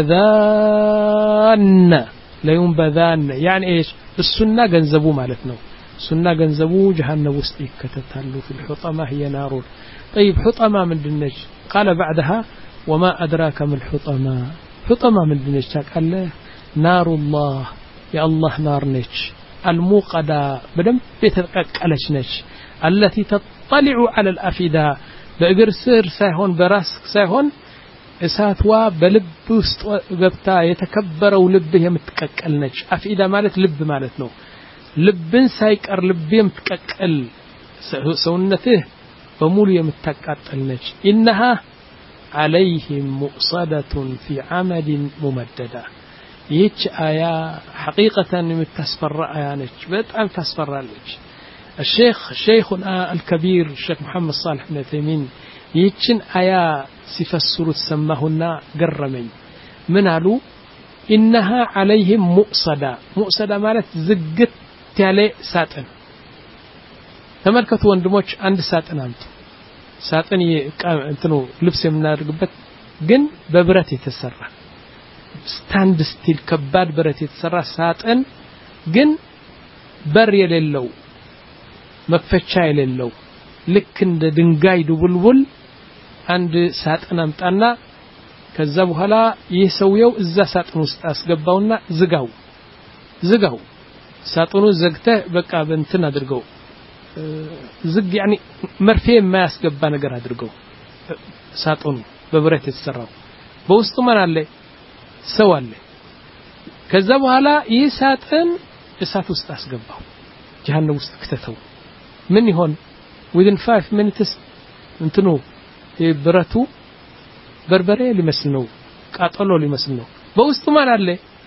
ينبذن لا ينبذن يعني إيش السنة جنزبو مالتنا السنة جنزبو جهنم وست يكتتالو في الحطمة هي نار طيب حطمة من دنج قال بعدها وما أدراك من الحطمة حطمة من دنج قال له نار الله يا الله نار نج الموقدة بدم بتقلش نج التي تطلع على الأفئدة بأجر سر ساهون براسك ساهون إساتوا بلب وسط قبتا يتكبر ولبه يمتككل نج أفئدة مالت لب مالت نو لبن سايكر لب يمتككل سونته بمولي يمتككل نج إنها عليهم مؤصدة في عمد ممددة يتش آية حقيقة متسفر آية نج بتأم تسفر نج الشيخ شيخنا الكبير الشيخ محمد صالح بن عثيمين يتشن آية سفسر تسمهن قرمي من قالوا إنها عليهم مؤصدة مؤصدة مالت زقت تالي ساتن تملكت وندموش عند ساتن أنت ساتن ينتنو لبس የምናደርግበት ግን በብረት የተሰራ ስታንድ ስቲል ከባድ ብረት የተሰራ ሳጥን ግን በር የሌለው መክፈቻ የሌለው ልክ እንደ ድንጋይ ድቡልቡል አንድ ሳጥን አምጣና ከዛ በኋላ ይህ ሰውየው እዛ ሳጥን ውስጥ አስገባውና ዝጋው ዝጋው ሳጥኑ ዘግተህ በቃ በእንትን አድርገው ዝግ يعني መርፌ የማያስገባ ነገር አድርገው ሳጥኑ በብረት የተሰራው በውስጡ ማን አለ ሰው አለ ከዛ በኋላ ይህ ሳጥን እሳት ውስጥ አስገባው ጀሃነም ውስጥ ከተተው ምን ይሆን within five minutes እንትኑ ብረቱ በርበሬ ሊመስል ነው ቃጠሎ ሊመስል ነው በውስጡ ማን አለ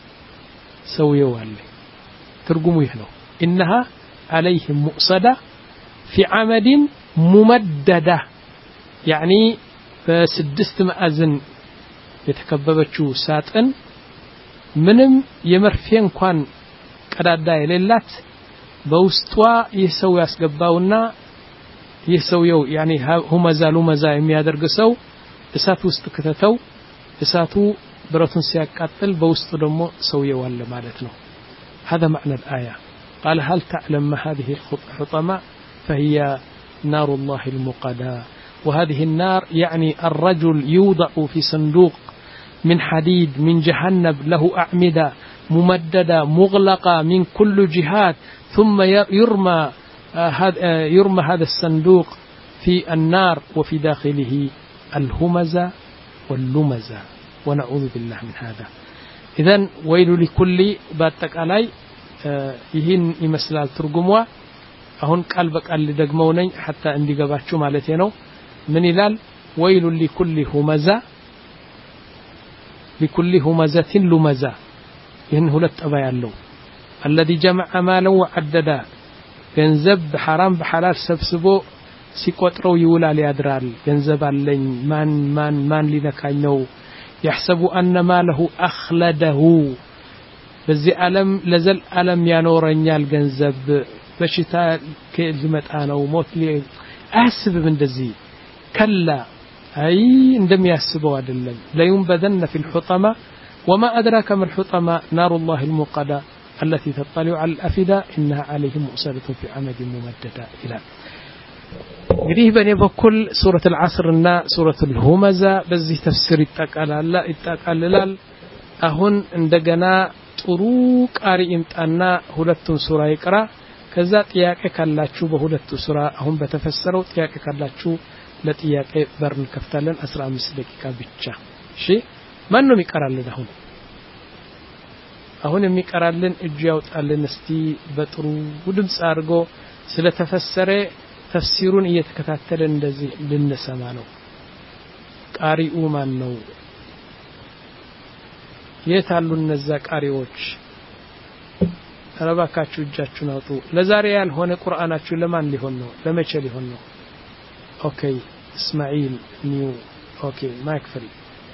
ሰውየው አለ ትርጉሙ ይህ ነው إنها عليهم مؤصدة في عمد ممددة يعني በስድስት ማዕዘን የተከበበችው ሳጥን ምንም የመርፌ እንኳን ቀዳዳ የሌላት በውስጧ የሰው ያስገባውና የሰውየው يعني ሁመዛ ሉመዛ የሚያደርግ ሰው እሳት ውስጥ ከተተው እሳቱ ብረቱን ሲያቃጥል በውስጡ ደግሞ ሰውየው አለ ማለት ነው هذا معنى الآية قال هل تعلم ما هذه الحطمة فهي نار الله المقدة وهذه النار يعني الرجل يوضع في صندوق من حديد من جهنم له أعمدة ممددة مغلقة من كل جهات ثم يرمى يرمى هذا الصندوق في النار وفي داخله الهمزة واللمزة ونعوذ بالله من هذا إذن ويل لكل باتك علي ይህን ይመስላል ትርጉሙዋ አሁን ቃል በቃል ደግመው ነኝ حتى እንዲገባችሁ ማለት ነው ምን ይላል ويل لكل همزة لكل همزة لمزة ይህን ሁለት አባ ያለው الذي جمع مالا وعددا ገንዘብ حرام بحلال ሰብስቦ ሲቆጥረው ይውላል ያድራል ገንዘብ አለኝ ማን ማን ማን ሊነካኝ ነው يحسب أن ماله أخلده በዚህ ዓለም ለዘል ዓለም ያኖረኛል ገንዘብ በሽታ ከልመጣ ነው ሞት አያስብም እንደዚህ ከላ أي عندم يحسبوا عدلم لينبذن في الحطمة وما أدراك ما الحطمة نار الله الموقدة التي تطلع على الأفئدة إنها عليهم مؤصدة في عمد ممددة إلى እንግዲህ በኔ በኩል ሱረቱ العصر እና ሱረቱ الهمزة በዚህ ተፍሲር ይጣቃላል ይጣቃልላል አሁን እንደገና ጥሩ ቃሪ ይምጣና ሁለቱን ሱራ ይቅራ ከዛ ጥያቄ ካላችሁ በሁለቱ ሱራ አሁን በተፈሰረው ጥያቄ ካላችሁ ለጥያቄ በር እንከፍታለን አስራ አምስት ደቂቃ ብቻ እሺ ማን ነው የሚቀራልን አሁን አሁን የሚቀራልን እጁ ያውጣልን እስቲ በጥሩ ድምጽ አድርጎ ስለተፈሰረ ተፍሲሩን እየተከታተለ እንደዚህ ልንሰማ ነው ቃሪኡ ማን ነው የታሉ እነዛ ቃሪዎች ተረባካችሁ እጃችሁን አውጡ ለዛሬ ያልሆነ ቁርአናችሁ ለማን ሊሆን ነው ለመቼ ሊሆን ነው ኦኬ እስማኤል ኒው ኦኬ ማይክ ፍሪ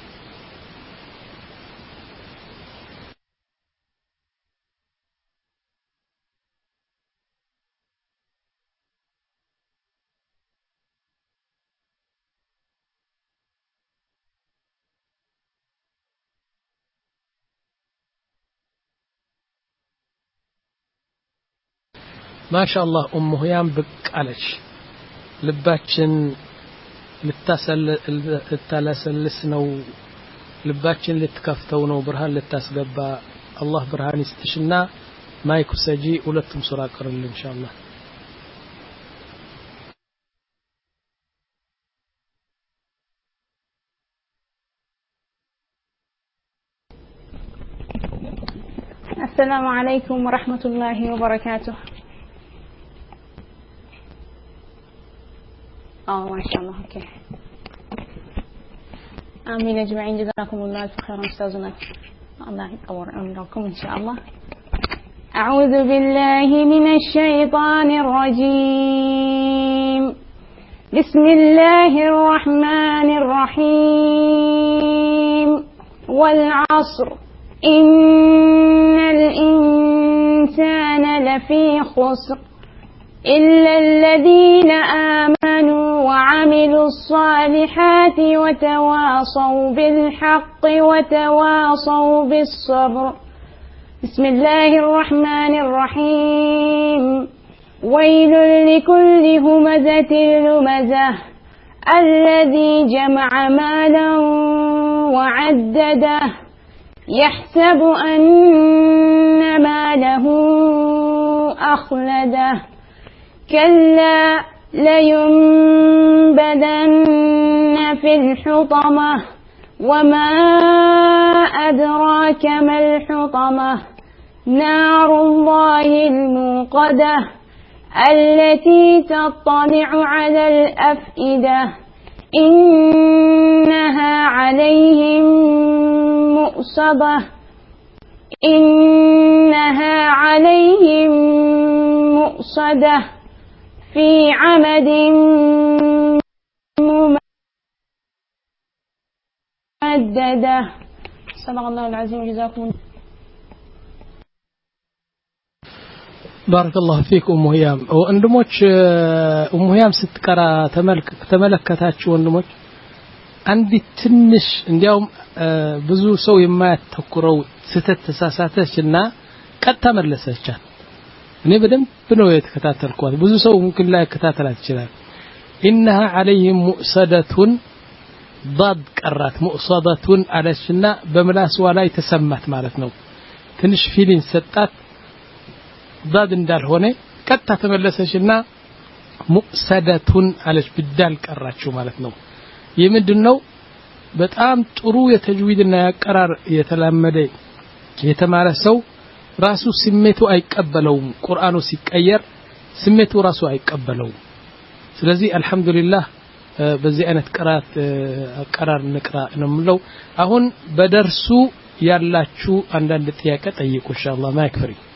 ما شاء الله أم هيام بقالش لباتشن للتسل التلسلسنو لباتشن لتكفتونو برهان للتسقبا الله برهان يستشنا ما يكسجي ولتم سراقر إن شاء الله السلام عليكم ورحمة الله وبركاته. اه ما شاء الله اوكي امين اجمعين جزاكم الله الف خير استاذنا الله يطور عمركم ان شاء الله. اعوذ بالله من الشيطان الرجيم بسم الله الرحمن الرحيم والعصر ان الانسان لفي خسر إلا الذين آمنوا وعملوا الصالحات وتواصوا بالحق وتواصوا بالصبر. بسم الله الرحمن الرحيم ويل لكل همزة لمزة الذي جمع مالا وعدده يحسب أن ماله أخلده كلا لينبذن في الحطمة وما أدراك ما الحطمة نار الله الموقدة التي تطلع على الأفئدة إنها عليهم مؤصدة إنها عليهم مؤصدة في عمد ممددة. صدق الله العظيم جزاكم الله. بارك الله فيك أم هيام. وأندموش أم هيام ستكرا تملك تملكتاتش وأندموش عندي تنش اليوم بزو سوي ما تكرو ستة ساساتشنا قد تملسش እኔ በደንብ ነው የተከታተልኳት ብዙ ሰው ممكن ላይ ከተታተላት ይችላል انها عليهم مؤصدة ضاد ቀራት مؤصدة አለችና በምላስዋ ላይ ተሰማት ማለት ነው ትንሽ ፊሊንግ ሰጣት ضاد እንዳልሆነ ቀጥታ ተመለሰችና مؤصدة አለች ብዳል ቀራችው ማለት ነው የምንድነው በጣም ጥሩ የተጅዊድና ያቀራር የተላመደ የተማረ ሰው ራሱ ስሜቱ አይቀበለውም ቁርአኑ ሲቀየር ስሜቱ ራሱ አይቀበለውም ስለዚህ አልহামዱሊላህ በዚህ አይነት ቀራት አቀራር ንቅራ ነው አሁን በደርሱ ያላችሁ አንዳንድ ጥያቄ ጠይቁ ኢንሻአላህ ማይክፍሪ